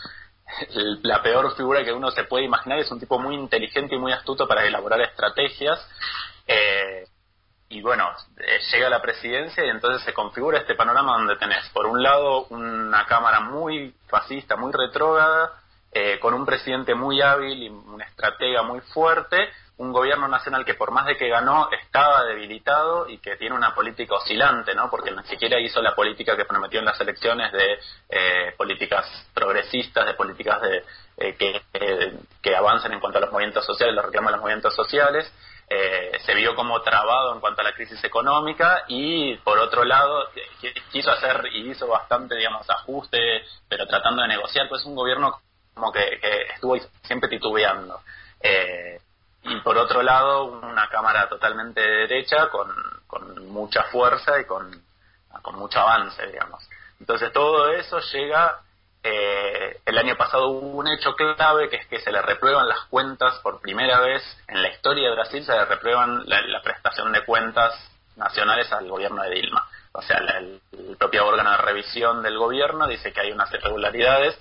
Speaker 21: el, la peor figura que uno se puede imaginar. Es un tipo muy inteligente y muy astuto para elaborar estrategias. Eh, y bueno, eh, llega a la presidencia y entonces se configura este panorama donde tenés, por un lado, una Cámara muy fascista, muy retrógrada, eh, con un presidente muy hábil y un estratega muy fuerte, un gobierno nacional que por más de que ganó estaba debilitado y que tiene una política oscilante, ¿no? Porque ni siquiera hizo la política que prometió en las elecciones de eh, políticas progresistas, de políticas de eh, que, eh, que avancen en cuanto a los movimientos sociales, los reclamos de los movimientos sociales. Eh, se vio como trabado en cuanto a la crisis económica y por otro lado quiso hacer y hizo bastante, digamos, ajuste, pero tratando de negociar. Pues un gobierno como que, que estuvo siempre titubeando. Eh, y por otro lado una Cámara totalmente de derecha con, con mucha fuerza y con, con mucho avance, digamos. Entonces todo eso llega, eh, el año pasado hubo un hecho clave, que es que se le reprueban las cuentas por primera vez en la historia de Brasil. Se le reprueban la, la prestación de cuentas nacionales al gobierno de Dilma. O sea, la, el, el propio órgano de revisión del gobierno dice que hay unas irregularidades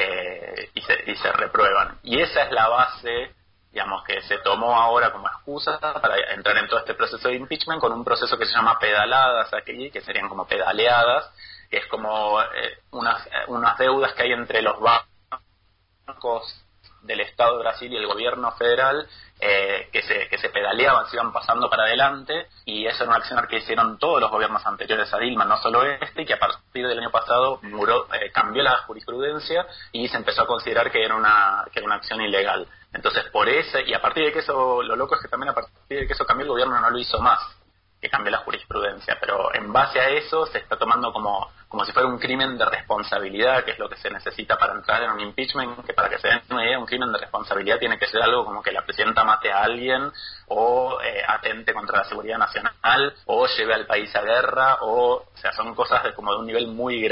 Speaker 21: eh, y, se, y se reprueban. Y esa es la base, digamos, que se tomó ahora como excusa para entrar en todo este proceso de impeachment, con un proceso que se llama pedaladas aquí, que serían como pedaleadas, que es como eh, unas, unas deudas que hay entre los bancos del Estado de Brasil y el gobierno federal, eh, que se que se pedaleaban, se iban pasando para adelante, y eso era una acción que hicieron todos los gobiernos anteriores a Dilma, no solo este, y que a partir del año pasado muró, eh, cambió la jurisprudencia y se empezó a considerar que era una que era una acción ilegal. Entonces, por ese, y a partir de que eso, lo loco es que también a partir de que eso cambió, el gobierno no lo hizo más, que cambió la jurisprudencia, pero en base a eso se está tomando como como si fuera un crimen de responsabilidad, que es lo que se necesita para entrar en un impeachment, que para que se den una idea, un crimen de responsabilidad tiene que ser algo como que la presidenta mate a alguien, o eh, atente contra la seguridad nacional, o lleve al país a guerra, o, o sea, son cosas de como de un nivel muy grave.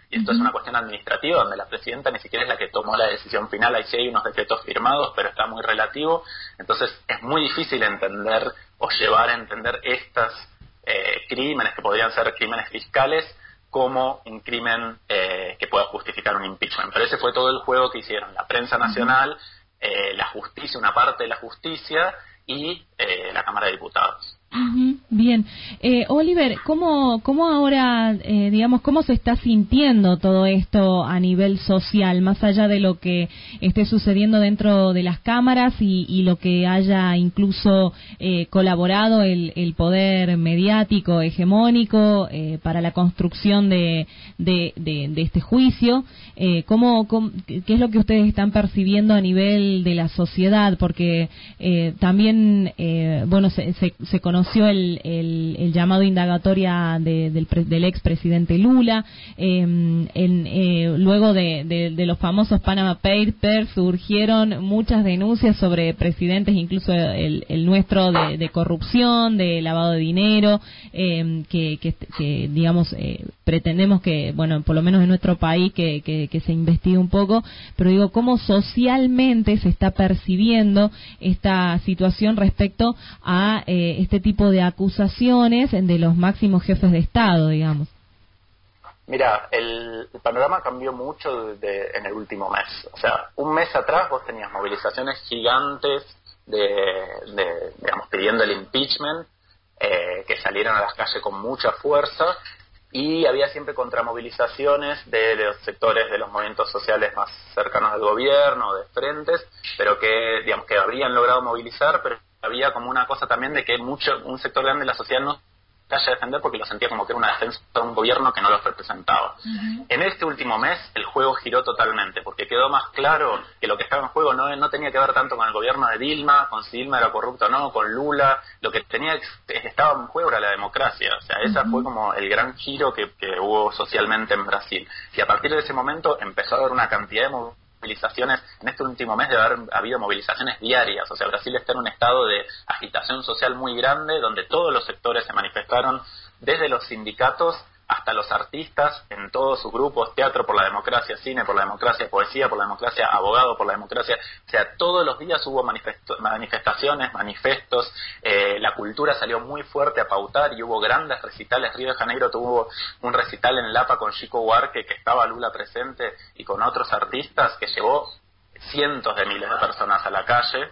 Speaker 21: y esto uh-huh. es una cuestión administrativa donde la presidenta ni siquiera es la que tomó la decisión final. Ahí sí hay unos decretos firmados, pero está muy relativo, entonces es muy difícil entender o llevar a entender estas eh, crímenes que podrían ser crímenes fiscales como un crimen eh, que pueda justificar un impeachment. Pero ese fue todo el juego que hicieron la prensa nacional, uh-huh. eh, la justicia, una parte de la justicia y eh, la Cámara de Diputados.
Speaker 6: Uh-huh. Bien, eh, Oliver, ¿cómo, cómo ahora, eh, digamos, cómo se está sintiendo todo esto a nivel social, más allá de lo que esté sucediendo dentro de las cámaras y, y lo que haya incluso eh, colaborado el, el poder mediático hegemónico eh, para la construcción de, de, de, de este juicio? Eh, ¿cómo, cómo, ¿Qué es lo que ustedes están percibiendo a nivel de la sociedad? Porque eh, también, eh, bueno, se, se, se conoce conoció el, el, el llamado indagatoria de, del, del expresidente Lula, eh, en, eh, luego de, de, de los famosos Panama Papers surgieron muchas denuncias sobre presidentes, incluso el, el nuestro, de, de corrupción, de lavado de dinero, eh, que, que, que digamos eh, pretendemos que, bueno, por lo menos en nuestro país que, que, que se investigue un poco, pero digo, ¿cómo socialmente se está percibiendo esta situación respecto a eh, este tipo de acusaciones de los máximos jefes de Estado, digamos?
Speaker 21: Mira, el, el panorama cambió mucho de, de, en el último mes. O sea, un mes atrás vos tenías movilizaciones gigantes de, de digamos, pidiendo el impeachment, eh, que salieron a las calles con mucha fuerza, y había siempre contramovilizaciones de, de los sectores de los movimientos sociales más cercanos al gobierno, de frentes, pero que, digamos, que habrían logrado movilizar, pero había como una cosa también de que mucho un sector grande de la sociedad no calle a defender porque lo sentía como que era una defensa de un gobierno que no los representaba. Uh-huh. En este último mes el juego giró totalmente, porque quedó más claro que lo que estaba en juego no, no tenía que ver tanto con el gobierno de Dilma, con si Dilma era corrupta o no, con Lula. Lo que tenía estaba en juego era la democracia. O sea, ese uh-huh. fue como el gran giro que, que hubo socialmente en Brasil. Y a partir de ese momento empezó a haber una cantidad de movilizaciones. En este último mes debe haber habido movilizaciones diarias. O sea, Brasil está en un estado de agitación social muy grande, donde todos los sectores se manifestaron, desde los sindicatos hasta los artistas en todos sus grupos: teatro por la democracia, cine por la democracia, poesía por la democracia, abogado por la democracia. O sea, todos los días hubo manifesto, manifestaciones, manifestos, eh, la cultura salió muy fuerte a pautar y hubo grandes recitales. Río de Janeiro tuvo un recital en Lapa con Chico Buarque, que estaba Lula presente, y con otros artistas, que llevó cientos de miles de personas a la calle.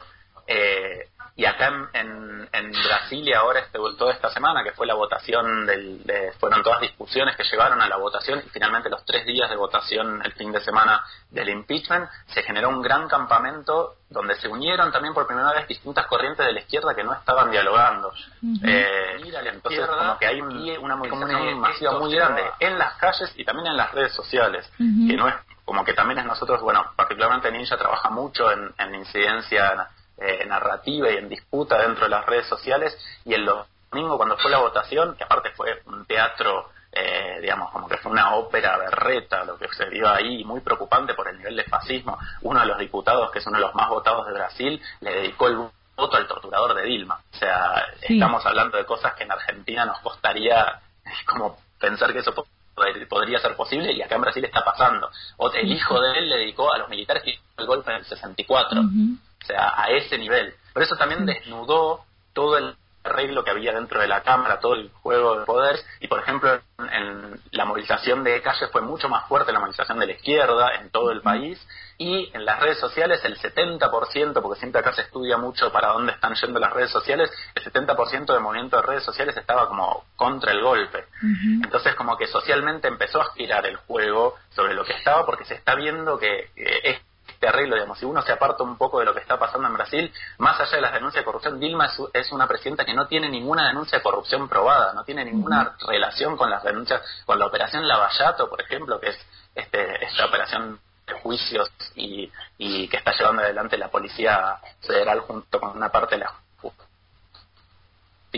Speaker 21: Eh, y acá en, en, en Brasilia ahora este, toda esta semana, que fue la votación del, de, fueron todas discusiones que llevaron a la votación, y finalmente los tres días de votación el fin de semana del impeachment, se generó un gran campamento donde se unieron también por primera vez distintas corrientes de la izquierda que no estaban dialogando. Uh-huh. eh, entonces como que hay un, una movilización masiva muy grande en las calles y también en las redes sociales, uh-huh. que no es como que también es nosotros, bueno, particularmente Ninja trabaja mucho en, en incidencia Eh, narrativa y en disputa dentro de las redes sociales, y el domingo cuando fue la votación, que aparte fue un teatro, eh, digamos, como que fue una ópera berreta lo que se vio ahí, muy preocupante por el nivel de fascismo. Uno de los diputados, que es uno de los más votados de Brasil, le dedicó el voto al torturador de Dilma. O sea, sí. Estamos hablando de cosas que en Argentina nos costaría como pensar que eso podría ser posible, y acá en Brasil está pasando. O el hijo de él le dedicó a los militares que hizo el golpe en el sesenta y cuatro. Uh-huh. O sea, a ese nivel. Pero eso también desnudó todo el arreglo que había dentro de la Cámara, todo el juego de poder. Y, por ejemplo, en, en la movilización de calle fue mucho más fuerte la movilización de la izquierda en todo el país. Y en las redes sociales el setenta por ciento, porque siempre acá se estudia mucho para dónde están yendo las redes sociales, el setenta por ciento del movimiento de redes sociales estaba como contra el golpe. Uh-huh. Entonces como que socialmente empezó a girar el juego sobre lo que estaba, porque se está viendo que, que es este arreglo, digamos, si uno se aparta un poco de lo que está pasando en Brasil, más allá de las denuncias de corrupción, Dilma es, es una presidenta que no tiene ninguna denuncia de corrupción probada, no tiene ninguna uh-huh. relación con las denuncias, con la operación Lavallato, por ejemplo, que es este esta operación de juicios y, y que está llevando adelante la Policía Federal junto con una parte de la justicia.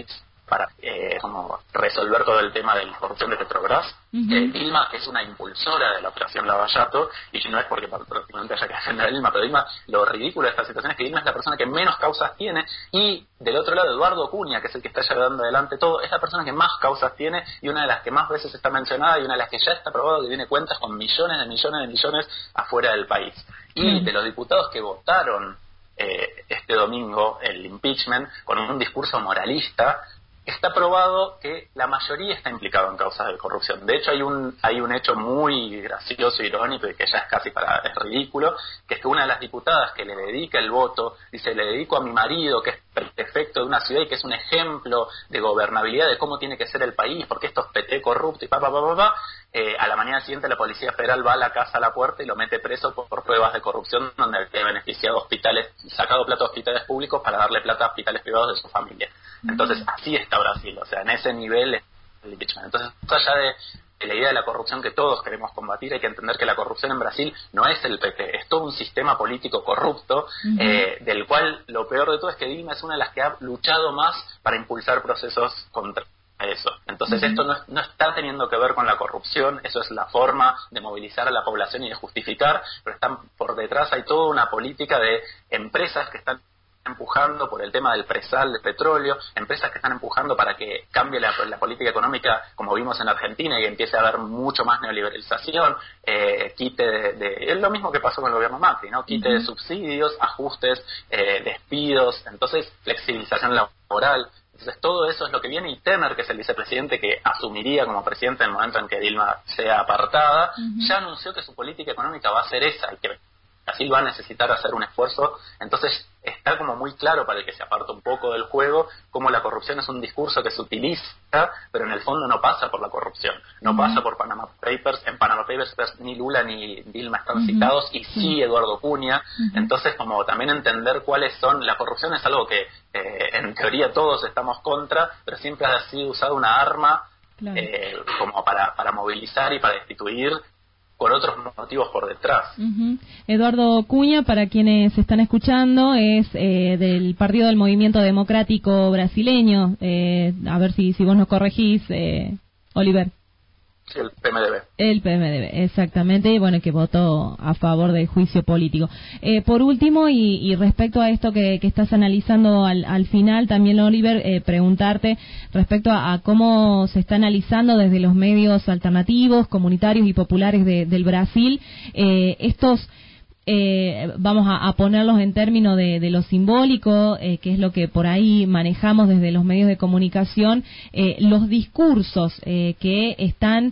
Speaker 21: para eh, como resolver todo el tema de la corrupción de Petrobras. Uh-huh. eh, Dilma es una impulsora de la operación Lavallato, y no es porque prácticamente haya que defender a Dilma, pero Dilma, lo ridículo de esta situación es que Dilma es la persona que menos causas tiene, y del otro lado Eduardo Acuña, que es el que está llevando adelante todo, es la persona que más causas tiene y una de las que más veces está mencionada y una de las que ya está probado que tiene cuentas con millones de millones de millones afuera del país. Y de los diputados que votaron eh, este domingo el impeachment con un discurso moralista, está probado que la mayoría está implicado en causas de corrupción. De hecho, hay un hay un hecho muy gracioso, irónico, y que ya es casi para es ridículo, que es que una de las diputadas que le dedica el voto, dice, le dedico a mi marido, que es prefecto de una ciudad y que es un ejemplo de gobernabilidad, de cómo tiene que ser el país, porque esto es P T corrupto y pa, pa, pa, pa, pa. Eh, a la mañana siguiente la Policía Federal va a la casa, a la puerta, y lo mete preso por, por pruebas de corrupción, donde ha beneficiado hospitales, sacado plata a hospitales públicos para darle plata a hospitales privados de su familia. Entonces, así está Brasil, o sea, en ese nivel es el impeachment. Entonces, más allá de, de la idea de la corrupción que todos queremos combatir, hay que entender que la corrupción en Brasil no es el P T, es todo un sistema político corrupto, uh-huh. eh, del cual lo peor de todo es que Dilma es una de las que ha luchado más para impulsar procesos contra eso. Entonces uh-huh. esto no, no está teniendo que ver con la corrupción, eso es la forma de movilizar a la población y de justificar, pero están por detrás, hay toda una política de empresas que están empujando por el tema del presal del petróleo, empresas que están empujando para que cambie la, la política económica, como vimos en Argentina, y que empiece a haber mucho más neoliberalización, eh, quite de, de, es lo mismo que pasó con el gobierno Macri, ¿no? Quite uh-huh. de subsidios, ajustes, eh, despidos, entonces flexibilización laboral. Entonces todo eso es lo que viene, y Temer, que es el vicepresidente que asumiría como presidente en el momento en que Dilma sea apartada, uh-huh. ya anunció que su política económica va a ser esa, y que Brasil va a necesitar hacer un esfuerzo. Entonces está como muy claro, para el que se aparta un poco del juego, cómo la corrupción es un discurso que se utiliza, pero en el fondo no pasa por la corrupción, no uh-huh. pasa por Panama Papers. En Panama Papers ni Lula ni Dilma están uh-huh. citados, y sí Eduardo Acuña. Uh-huh. Entonces, como también entender cuáles son, la corrupción es algo que eh, en teoría todos estamos contra, pero siempre ha sido usada una arma claro. eh, como para, para movilizar y para destituir, con otros motivos por detrás.
Speaker 6: Uh-huh. Eduardo Cunha, para quienes están escuchando, es eh, del Partido del Movimiento Democrático Brasileño. Eh, a ver si, si vos nos corregís, eh, Oliver.
Speaker 21: Sí, el P M D B.
Speaker 6: El P M D B, exactamente, y bueno, que votó a favor del juicio político. Eh, por último, y, y respecto a esto que, que estás analizando al, al final, también, Oliver, eh, preguntarte respecto a, a cómo se está analizando desde los medios alternativos, comunitarios y populares de, del Brasil, eh, estos... Eh, vamos a, a ponerlos en términos de, de lo simbólico, eh, que es lo que por ahí manejamos desde los medios de comunicación, eh, los discursos eh, que están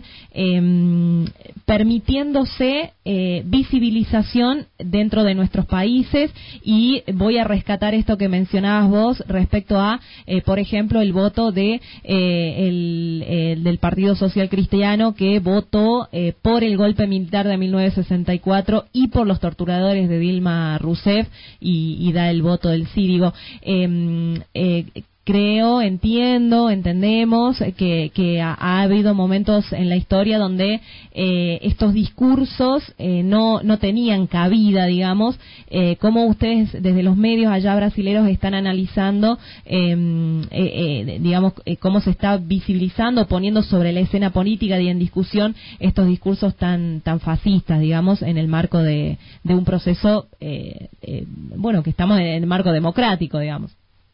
Speaker 6: eh, permitiéndose eh, visibilización dentro de nuestros países, y voy a rescatar esto que mencionabas vos respecto a, eh, por ejemplo, el voto de eh, el, el del Partido Social Cristiano, que votó eh, por el golpe militar de mil novecientos sesenta y cuatro y por los torturadores de Dilma Rousseff, y, y da el voto del sí. Digo, eh, eh, creo, entiendo, entendemos que, que ha, ha habido momentos en la historia donde eh, estos discursos eh, no, no tenían cabida, digamos. Eh, ¿Cómo ustedes desde los medios allá brasileños están analizando, eh, eh, eh, digamos, eh, cómo se está visibilizando, poniendo sobre la escena política y en discusión estos discursos tan tan fascistas, digamos, en el marco de, de un proceso, eh, eh, bueno, que estamos en el marco democrático, digamos?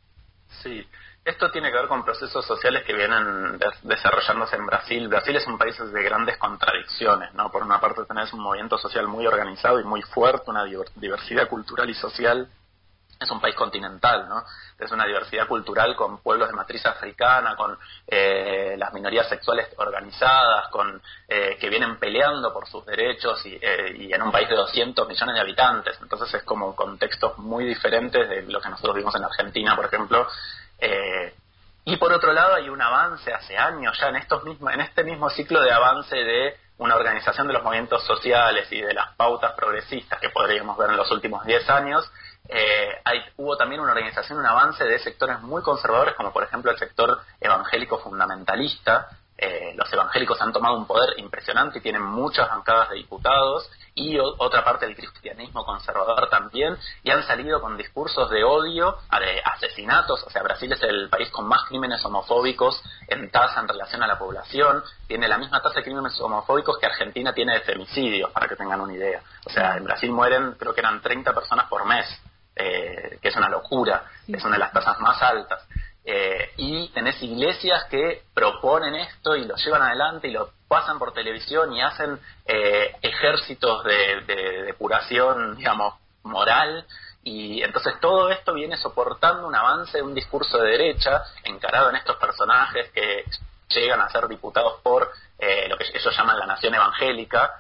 Speaker 21: Sí. Esto tiene que ver con procesos sociales que vienen des- desarrollándose en Brasil. Brasil es un país de grandes contradicciones, ¿no? Por una parte tenés un movimiento social muy organizado y muy fuerte, una diver- diversidad cultural y social. Es un país continental, ¿no? Es una diversidad cultural con pueblos de matriz africana, con eh, las minorías sexuales organizadas, con eh, que vienen peleando por sus derechos, y, eh, y en un país de doscientos millones de habitantes. Entonces es como contextos muy diferentes de lo que nosotros vimos en Argentina, por ejemplo. Eh, y por otro lado hay un avance hace años ya en estos mismos, en este mismo ciclo de avance de una organización de los movimientos sociales y de las pautas progresistas que podríamos ver en los últimos diez años. Eh, hay, hubo también una organización, un avance de sectores muy conservadores, como por ejemplo el sector evangélico fundamentalista, eh, eh, los evangélicos han tomado un poder impresionante y tienen muchas bancadas de diputados, y o, otra parte del cristianismo conservador también, y han salido con discursos de odio, de asesinatos. O sea, Brasil es el país con más crímenes homofóbicos en tasa en relación a la población, tiene la misma tasa de crímenes homofóbicos que Argentina tiene de femicidios, para que tengan una idea. O sea, en Brasil mueren, creo que eran treinta personas por mes, eh, que es una locura, sí. Es una de las tasas más altas. Eh, y tenés iglesias que proponen esto y lo llevan adelante y lo pasan por televisión y hacen eh, ejércitos de, de depuración, digamos, moral, y entonces todo esto viene soportando un avance de un discurso de derecha encarado en estos personajes que llegan a ser diputados por eh, lo que ellos llaman la nación evangélica,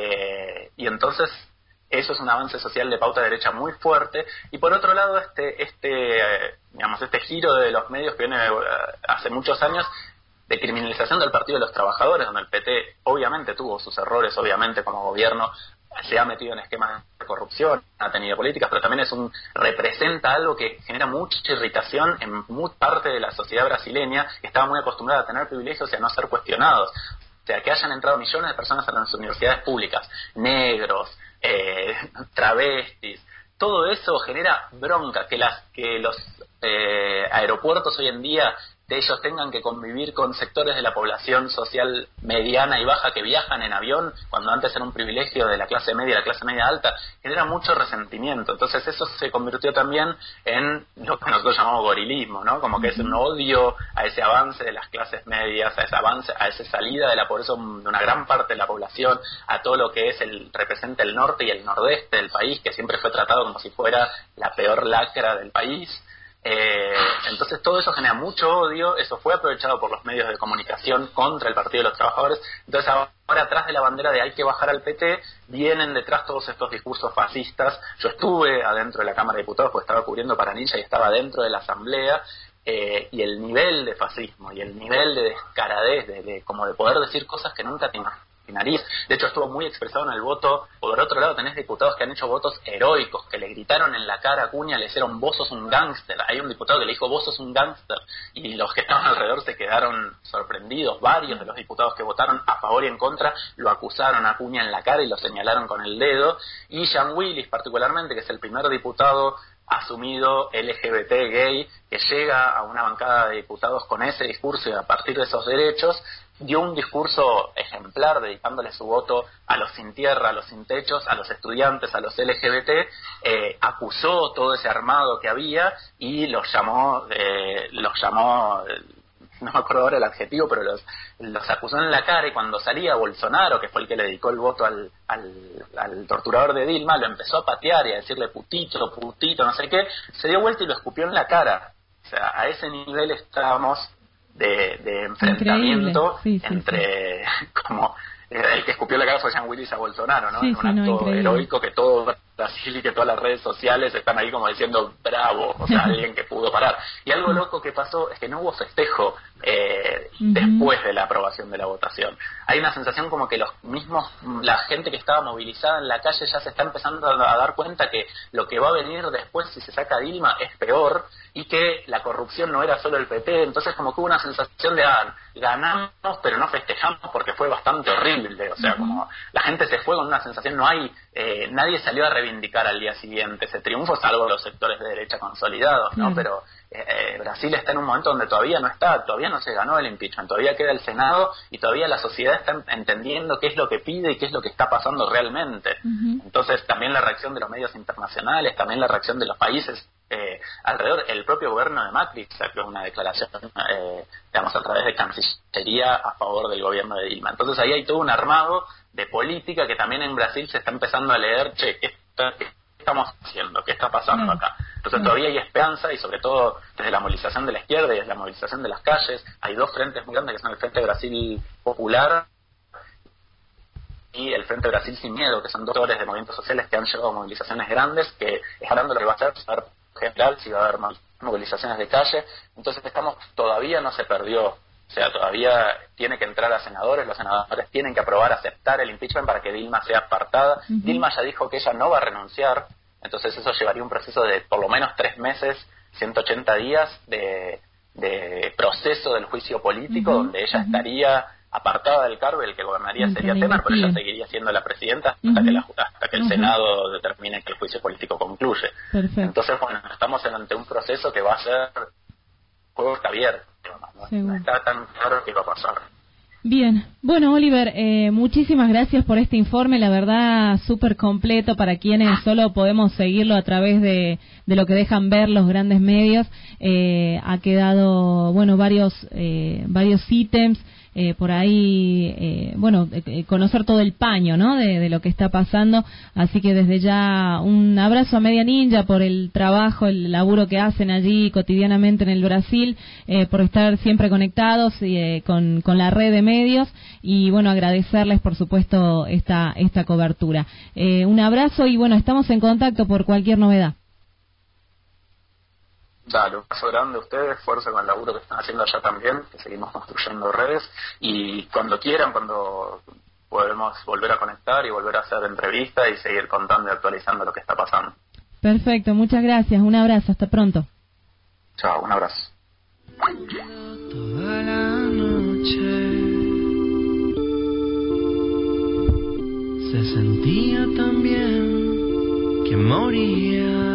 Speaker 21: eh, y entonces eso es un avance social de pauta derecha muy fuerte. Y por otro lado, este este eh, digamos este giro de los medios que viene eh, hace muchos años de criminalización del Partido de los Trabajadores, donde el P T obviamente tuvo sus errores, obviamente como gobierno se ha metido en esquemas de corrupción, ha tenido políticas, pero también es un representa algo que genera mucha irritación en muy parte de la sociedad brasileña, que estaba muy acostumbrada a tener privilegios y a no ser cuestionados. O sea, que hayan entrado millones de personas a las universidades públicas, negros, eh, travestis, todo eso genera bronca, que las que los eh, aeropuertos hoy en día de ellos tengan que convivir con sectores de la población social mediana y baja que viajan en avión, cuando antes era un privilegio de la clase media y la clase media alta, genera mucho resentimiento. Entonces eso se convirtió también en lo que nosotros llamamos gorilismo, ¿no? Como que es un odio a ese avance de las clases medias, a ese avance, a esa salida de la pobreza de una gran parte de la población, a todo lo que es el representa el norte y el nordeste del país, que siempre fue tratado como si fuera la peor lacra del país. Eh, entonces todo eso genera mucho odio, eso fue aprovechado por los medios de comunicación contra el Partido de los Trabajadores. Entonces ahora atrás de la bandera de hay que bajar al P T, vienen detrás todos estos discursos fascistas. Yo estuve adentro de la Cámara de Diputados, porque estaba cubriendo para Ninja y estaba dentro de la Asamblea, eh, y el nivel de fascismo y el nivel de descaradez, de, de, como de poder decir cosas que nunca te imaginas. Nariz. De hecho estuvo muy expresado en el voto. Por otro lado tenés diputados que han hecho votos heroicos, que le gritaron en la cara a Acuña, le dijeron vos sos un gángster. Hay un diputado que le dijo vos sos un gángster, y los que estaban alrededor se quedaron sorprendidos. Varios de los diputados que votaron a favor y en contra lo acusaron a Acuña en la cara y lo señalaron con el dedo. Y Jean Willis particularmente, que es el primer diputado asumido L G B T gay que llega a una bancada de diputados con ese discurso y a partir de esos derechos, dio un discurso ejemplar dedicándole su voto a los sin tierra, a los sin techos, a los estudiantes, a los L G B T, eh, acusó todo ese armado que había y los llamó, eh, los llamó, eh, no me acuerdo ahora el adjetivo, pero los, los acusó en la cara, y cuando salía Bolsonaro, que fue el que le dedicó el voto al, al, al torturador de Dilma, lo empezó a patear y a decirle putito, putito, no sé qué, se dio vuelta y lo escupió en la cara. O sea, a ese nivel estábamos de, de enfrentamiento sí, sí, entre sí. como el que escupió la cara fue Jean Willis a Bolsonaro, ¿no? Sí, en un sí, acto no, heroico que todo Brasil y que todas las redes sociales están ahí como diciendo bravo, o sea, alguien que pudo parar. Y algo loco que pasó es que no hubo festejo eh, uh-huh. después de la aprobación de la votación. Hay una sensación como que los mismos, la gente que estaba movilizada en la calle ya se está empezando a dar cuenta que lo que va a venir después si se saca Dilma es peor, y que la corrupción no era solo el P T. Entonces como que hubo una sensación de ah, ganamos pero no festejamos porque fue bastante horrible. O sea, uh-huh. como la gente se fue con una sensación, no hay eh, nadie salió a reivindicar al día siguiente ese triunfo, salvo los sectores de derecha consolidados, ¿no? Uh-huh. Pero eh, Brasil está en un momento donde todavía no está, todavía no se ganó el impeachment, todavía queda el Senado y todavía la sociedad está entendiendo qué es lo que pide y qué es lo que está pasando realmente. Uh-huh. Entonces también la reacción de los medios internacionales, también la reacción de los países Eh, alrededor, el propio gobierno de Macri sacó una declaración, eh, digamos, a través de Cancillería a favor del gobierno de Dilma. Entonces ahí hay todo un armado de política que también en Brasil se está empezando a leer, che, ¿qué, está, qué estamos haciendo? ¿Qué está pasando acá? Entonces todavía hay esperanza, y sobre todo desde la movilización de la izquierda y desde la movilización de las calles. Hay dos frentes muy grandes que son el Frente Brasil Popular y el Frente Brasil Sin Miedo, que son dos actores de movimientos sociales que han llevado a movilizaciones grandes, que esperando lo que va a ser general, si va a haber movilizaciones de calle. Entonces estamos, todavía no se perdió, o sea, todavía tiene que entrar a senadores, los senadores tienen que aprobar, aceptar el impeachment para que Dilma sea apartada. Uh-huh. Dilma ya dijo que ella no va a renunciar, entonces eso llevaría un proceso de por lo menos tres meses, ciento ochenta días de, de proceso del juicio político, uh-huh. donde ella uh-huh. estaría apartada del cargo, el que gobernaría
Speaker 6: Mientras
Speaker 21: sería
Speaker 6: la
Speaker 21: Temer, pero ella
Speaker 6: investigue.
Speaker 21: seguiría siendo la presidenta hasta
Speaker 6: Ujú.
Speaker 21: que, la, hasta que el
Speaker 6: Ujú.
Speaker 21: Senado determine que el juicio político concluye.
Speaker 6: Perfecto.
Speaker 21: Entonces, bueno, estamos ante un proceso que va a ser juego está abierto, ¿no?
Speaker 6: Seguro.
Speaker 21: No está tan claro qué va a pasar.
Speaker 6: Bien, bueno Oliver, eh, muchísimas gracias por este informe, la verdad súper completo para quienes solo podemos seguirlo a través de, de lo que dejan ver los grandes medios. Eh, ha quedado, bueno, varios eh, varios ítems. Eh, por ahí, eh, bueno, eh, conocer todo el paño, ¿no?, de, de lo que está pasando. Así que desde ya un abrazo a Media Ninja por el trabajo, el laburo que hacen allí cotidianamente en el Brasil, eh, por estar siempre conectados eh, con, con la red de medios y, bueno, agradecerles, por supuesto, esta, esta cobertura. Eh, un abrazo y, bueno, estamos en contacto por cualquier novedad.
Speaker 21: Dale, un paso grande a ustedes, fuerza con el laburo que están haciendo allá también, que seguimos construyendo redes, y cuando quieran, cuando podemos volver a conectar y volver a hacer entrevistas y seguir contando y actualizando lo que está pasando.
Speaker 6: Perfecto, muchas gracias, un abrazo, hasta pronto.
Speaker 21: Chao, un abrazo.
Speaker 16: Toda la noche se sentía tan bien que moría.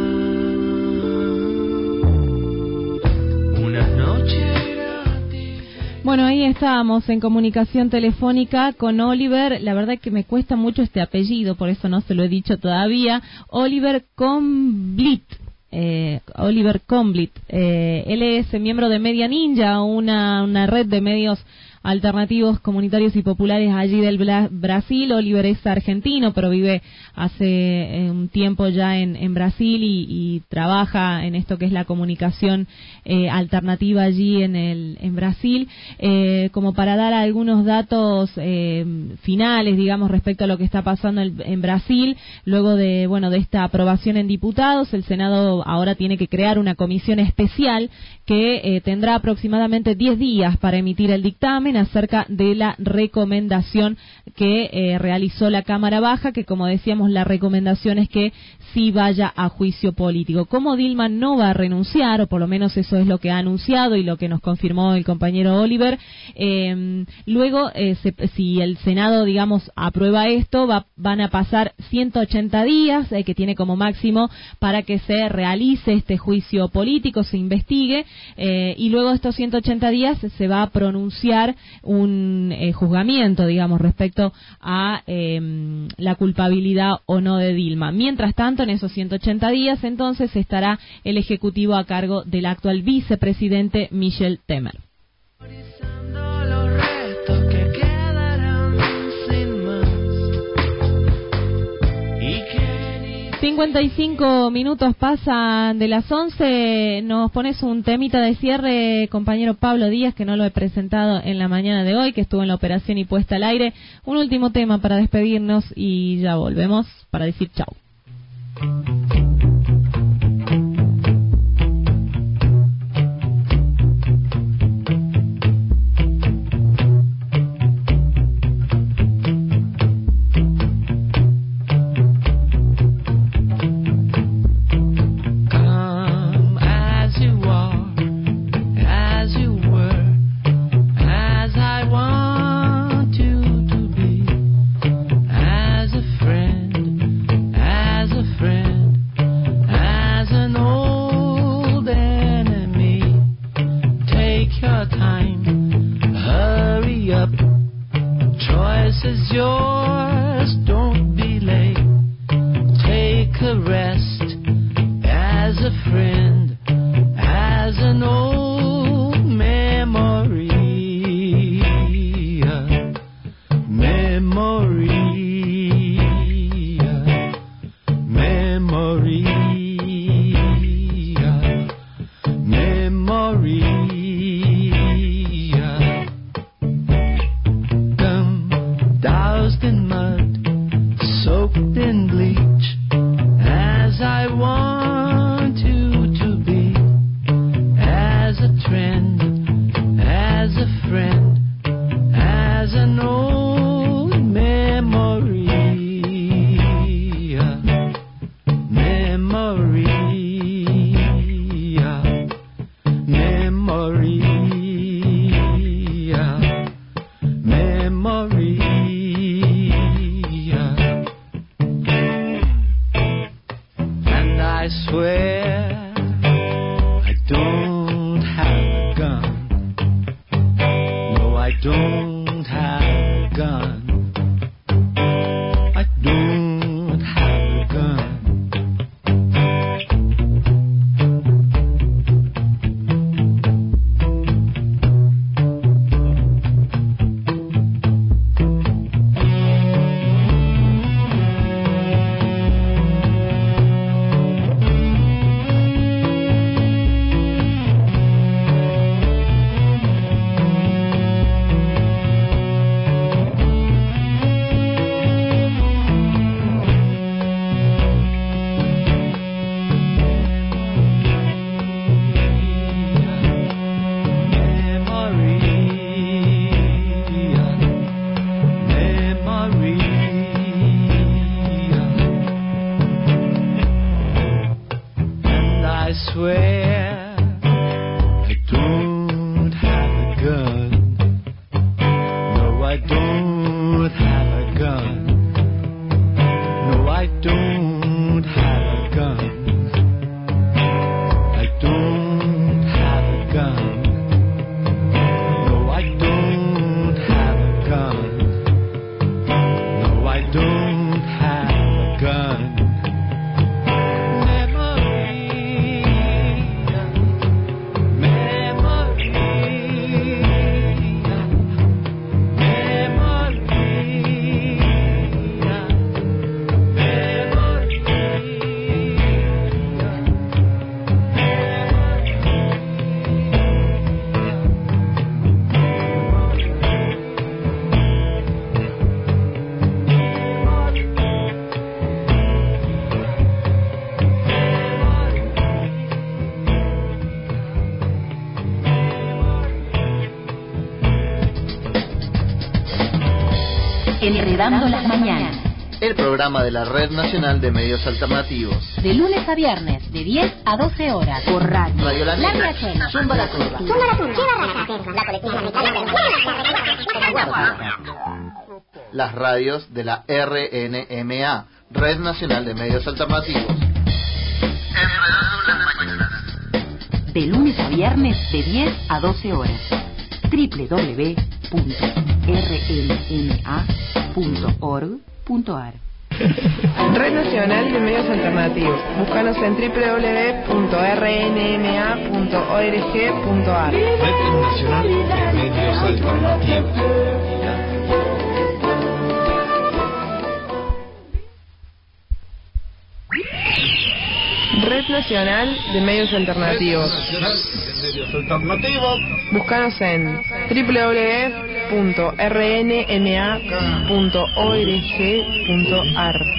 Speaker 6: Bueno, ahí estábamos en comunicación telefónica con Oliver. La verdad que me cuesta mucho este apellido, por eso no se lo he dicho todavía. Oliver Comblit. Eh, Oliver Comblit. Eh, él es miembro de Media Ninja, una, una red de medios alternativos, comunitarios y populares allí del Bla- Brasil. Oliver es argentino, pero vive hace eh, un tiempo ya en, en Brasil y, y trabaja en esto que es la comunicación eh, alternativa allí en el en Brasil. Eh, como para dar algunos datos eh, finales, digamos, respecto a lo que está pasando en, en Brasil, luego de bueno de esta aprobación en diputados, el Senado ahora tiene que crear una comisión especial que eh, tendrá aproximadamente diez días para emitir el dictamen acerca de la recomendación que eh, realizó la Cámara Baja, que como decíamos la recomendación es que sí vaya a juicio político. Como Dilma no va a renunciar, o por lo menos eso es lo que ha anunciado y lo que nos confirmó el compañero Oliver, eh, luego eh, se, si el Senado, digamos, aprueba esto, va, van a pasar ciento ochenta días, eh, que tiene como máximo para que se realice este juicio político, se investigue, eh, y luego de estos ciento ochenta días se va a pronunciar un eh, juzgamiento, digamos, respecto a eh, la culpabilidad o no de Dilma. Mientras tanto, en esos ciento ochenta días, entonces, estará el Ejecutivo a cargo del actual vicepresidente Michel Temer. cincuenta y cinco minutos pasan de las once. Nos pones un temita de cierre, compañero Pablo Díaz, que no lo he presentado en la mañana de hoy, que estuvo en la operación y puesta al aire. Un último tema para despedirnos y ya volvemos para decir chau.
Speaker 16: Is yours, don't be late. Take a rest as a friend, as an old memory. Memory. Memory. Memory. Doused in mud, soaked in bleach, as I want you to don't have a gun. I don't have a gun.
Speaker 1: Enredando las mañanas.
Speaker 2: El programa de la Red Nacional de Medios Alternativos.
Speaker 1: De lunes a viernes, de diez a doce horas. Por radio.
Speaker 2: Radio La
Speaker 1: La
Speaker 2: Negra.
Speaker 1: Negra.
Speaker 2: Zumba la Turba.
Speaker 3: Zumba la turba. La colectiva
Speaker 2: Las radios de la R N M A, Red Nacional de Medios Alternativos.
Speaker 1: Enredando las mañanas. De lunes a viernes, de diez a doce horas. doble u doble u doble u punto r n m a punto org punto a r.
Speaker 4: Red Nacional de Medios Alternativos. Búscanos en doble u doble u doble u punto r n m a punto org punto a r.
Speaker 12: Red Nacional de Medios Alternativos.
Speaker 4: Red Nacional de Medios Alternativos.
Speaker 12: Medios Alternativos.
Speaker 4: Búscanos en doble u doble u doble u punto r n m a punto org punto a r.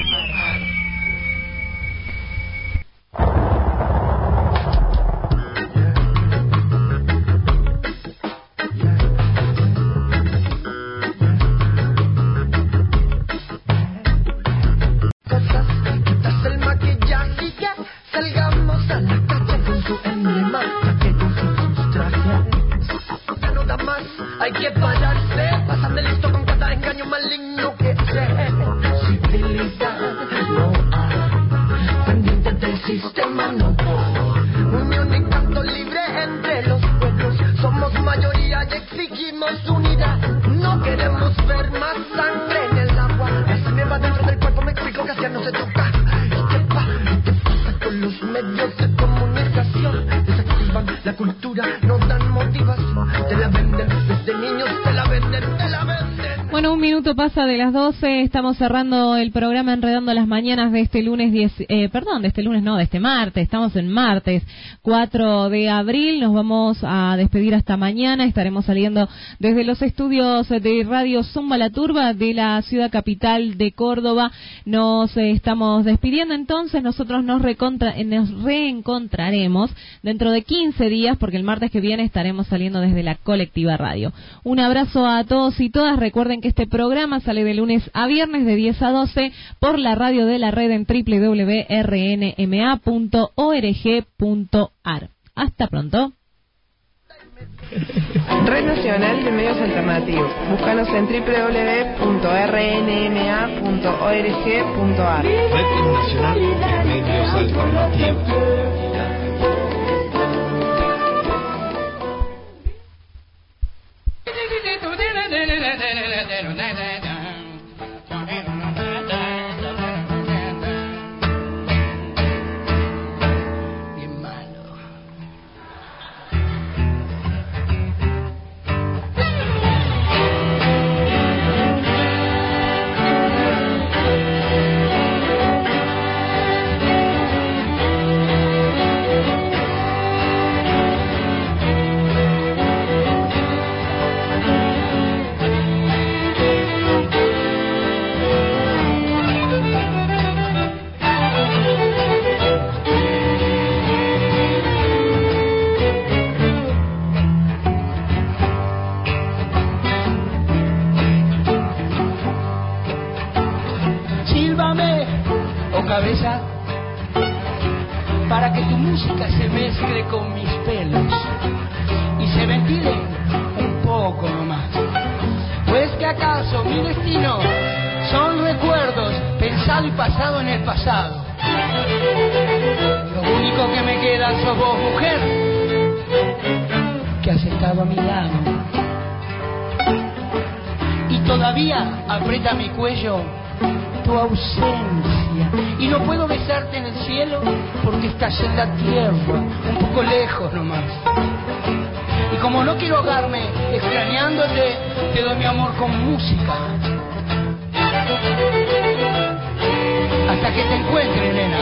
Speaker 16: Hay que pararse, pasarme listo con cada engaño maligno que se civilidad no hay, pendiente del sistema no hay, unión y canto libre entre los pueblos, somos mayoría y exigimos unidad, no queremos ver más sangre en el agua, la sangre va dentro del cuerpo, me explico que así no se toca, ¿y qué pasa? ¿Qué pasa con los medios de comunicación? Desactivan la cultura, no dan motivación, te la venden desde niños, te la venden, te la venden.
Speaker 6: Bueno, un minuto pasa de las doce, estamos cerrando el programa Enredando las Mañanas de este lunes diez, eh, perdón, de este lunes no, de este martes, estamos en martes cuatro de abril, nos vamos a despedir hasta mañana, estaremos saliendo desde los estudios de Radio Zumba la Turba de la ciudad capital de Córdoba, nos eh, estamos despidiendo entonces, nosotros nos, recontra, eh, nos reencontraremos dentro de quince días, porque el martes que viene estaremos saliendo desde la colectiva radio. Un abrazo a todos y todas, recuerden que este programa sale de lunes a viernes de diez a doce por la radio de la red en doble u doble u doble u punto r n m a punto org punto a r. Hasta pronto.
Speaker 4: Red Nacional de Medios Alternativos. Búscanos en doble u doble u doble u punto r n m a punto org punto a r.
Speaker 12: Red Nacional de Medios Alternativos.
Speaker 16: Tú
Speaker 8: cabeza para que tu música se mezcle con mis pelos y se ventile un poco nomás. Pues que acaso mi destino son recuerdos pensado y pasado en el pasado. Lo único que me queda sos vos, mujer, que has estado a mi lado. Y todavía aprieta mi cuello tu ausencia. Y no puedo besarte en el cielo porque estás en la tierra, un poco lejos nomás. Y como no quiero ahogarme extrañándote, te doy mi amor con música. Hasta que te encuentre, nena.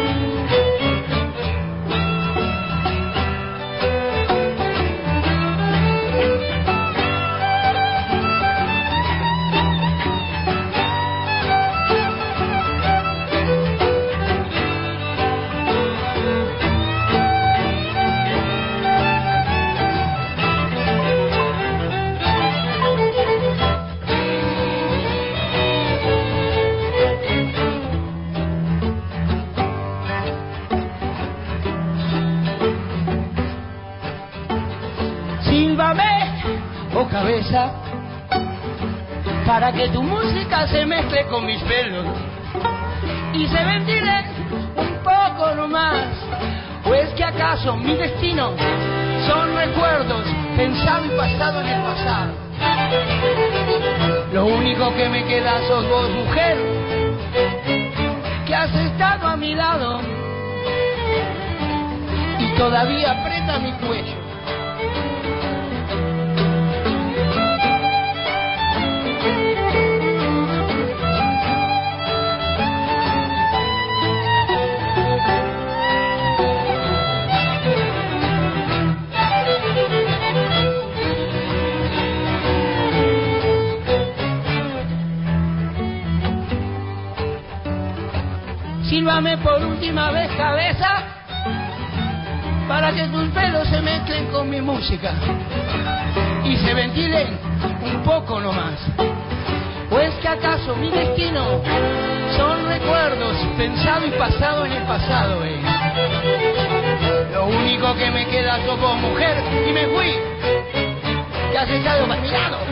Speaker 8: Cabeza, para que tu música se mezcle con mis pelos y se ventile un poco nomás. ¿O es que acaso mi destino son recuerdos pensado y pasado en el pasado? Lo único que me queda sos vos, mujer, que has estado a mi lado y todavía aprieta mi cuello. Sílvame por última vez, cabeza, para que tus pelos se mezclen con mi música y se ventilen un poco nomás. ¿O es que acaso mi destino son recuerdos pensado y pasado en el pasado, eh? Lo único que me queda sos vos, mujer, y me fui, que has estado a mi lado.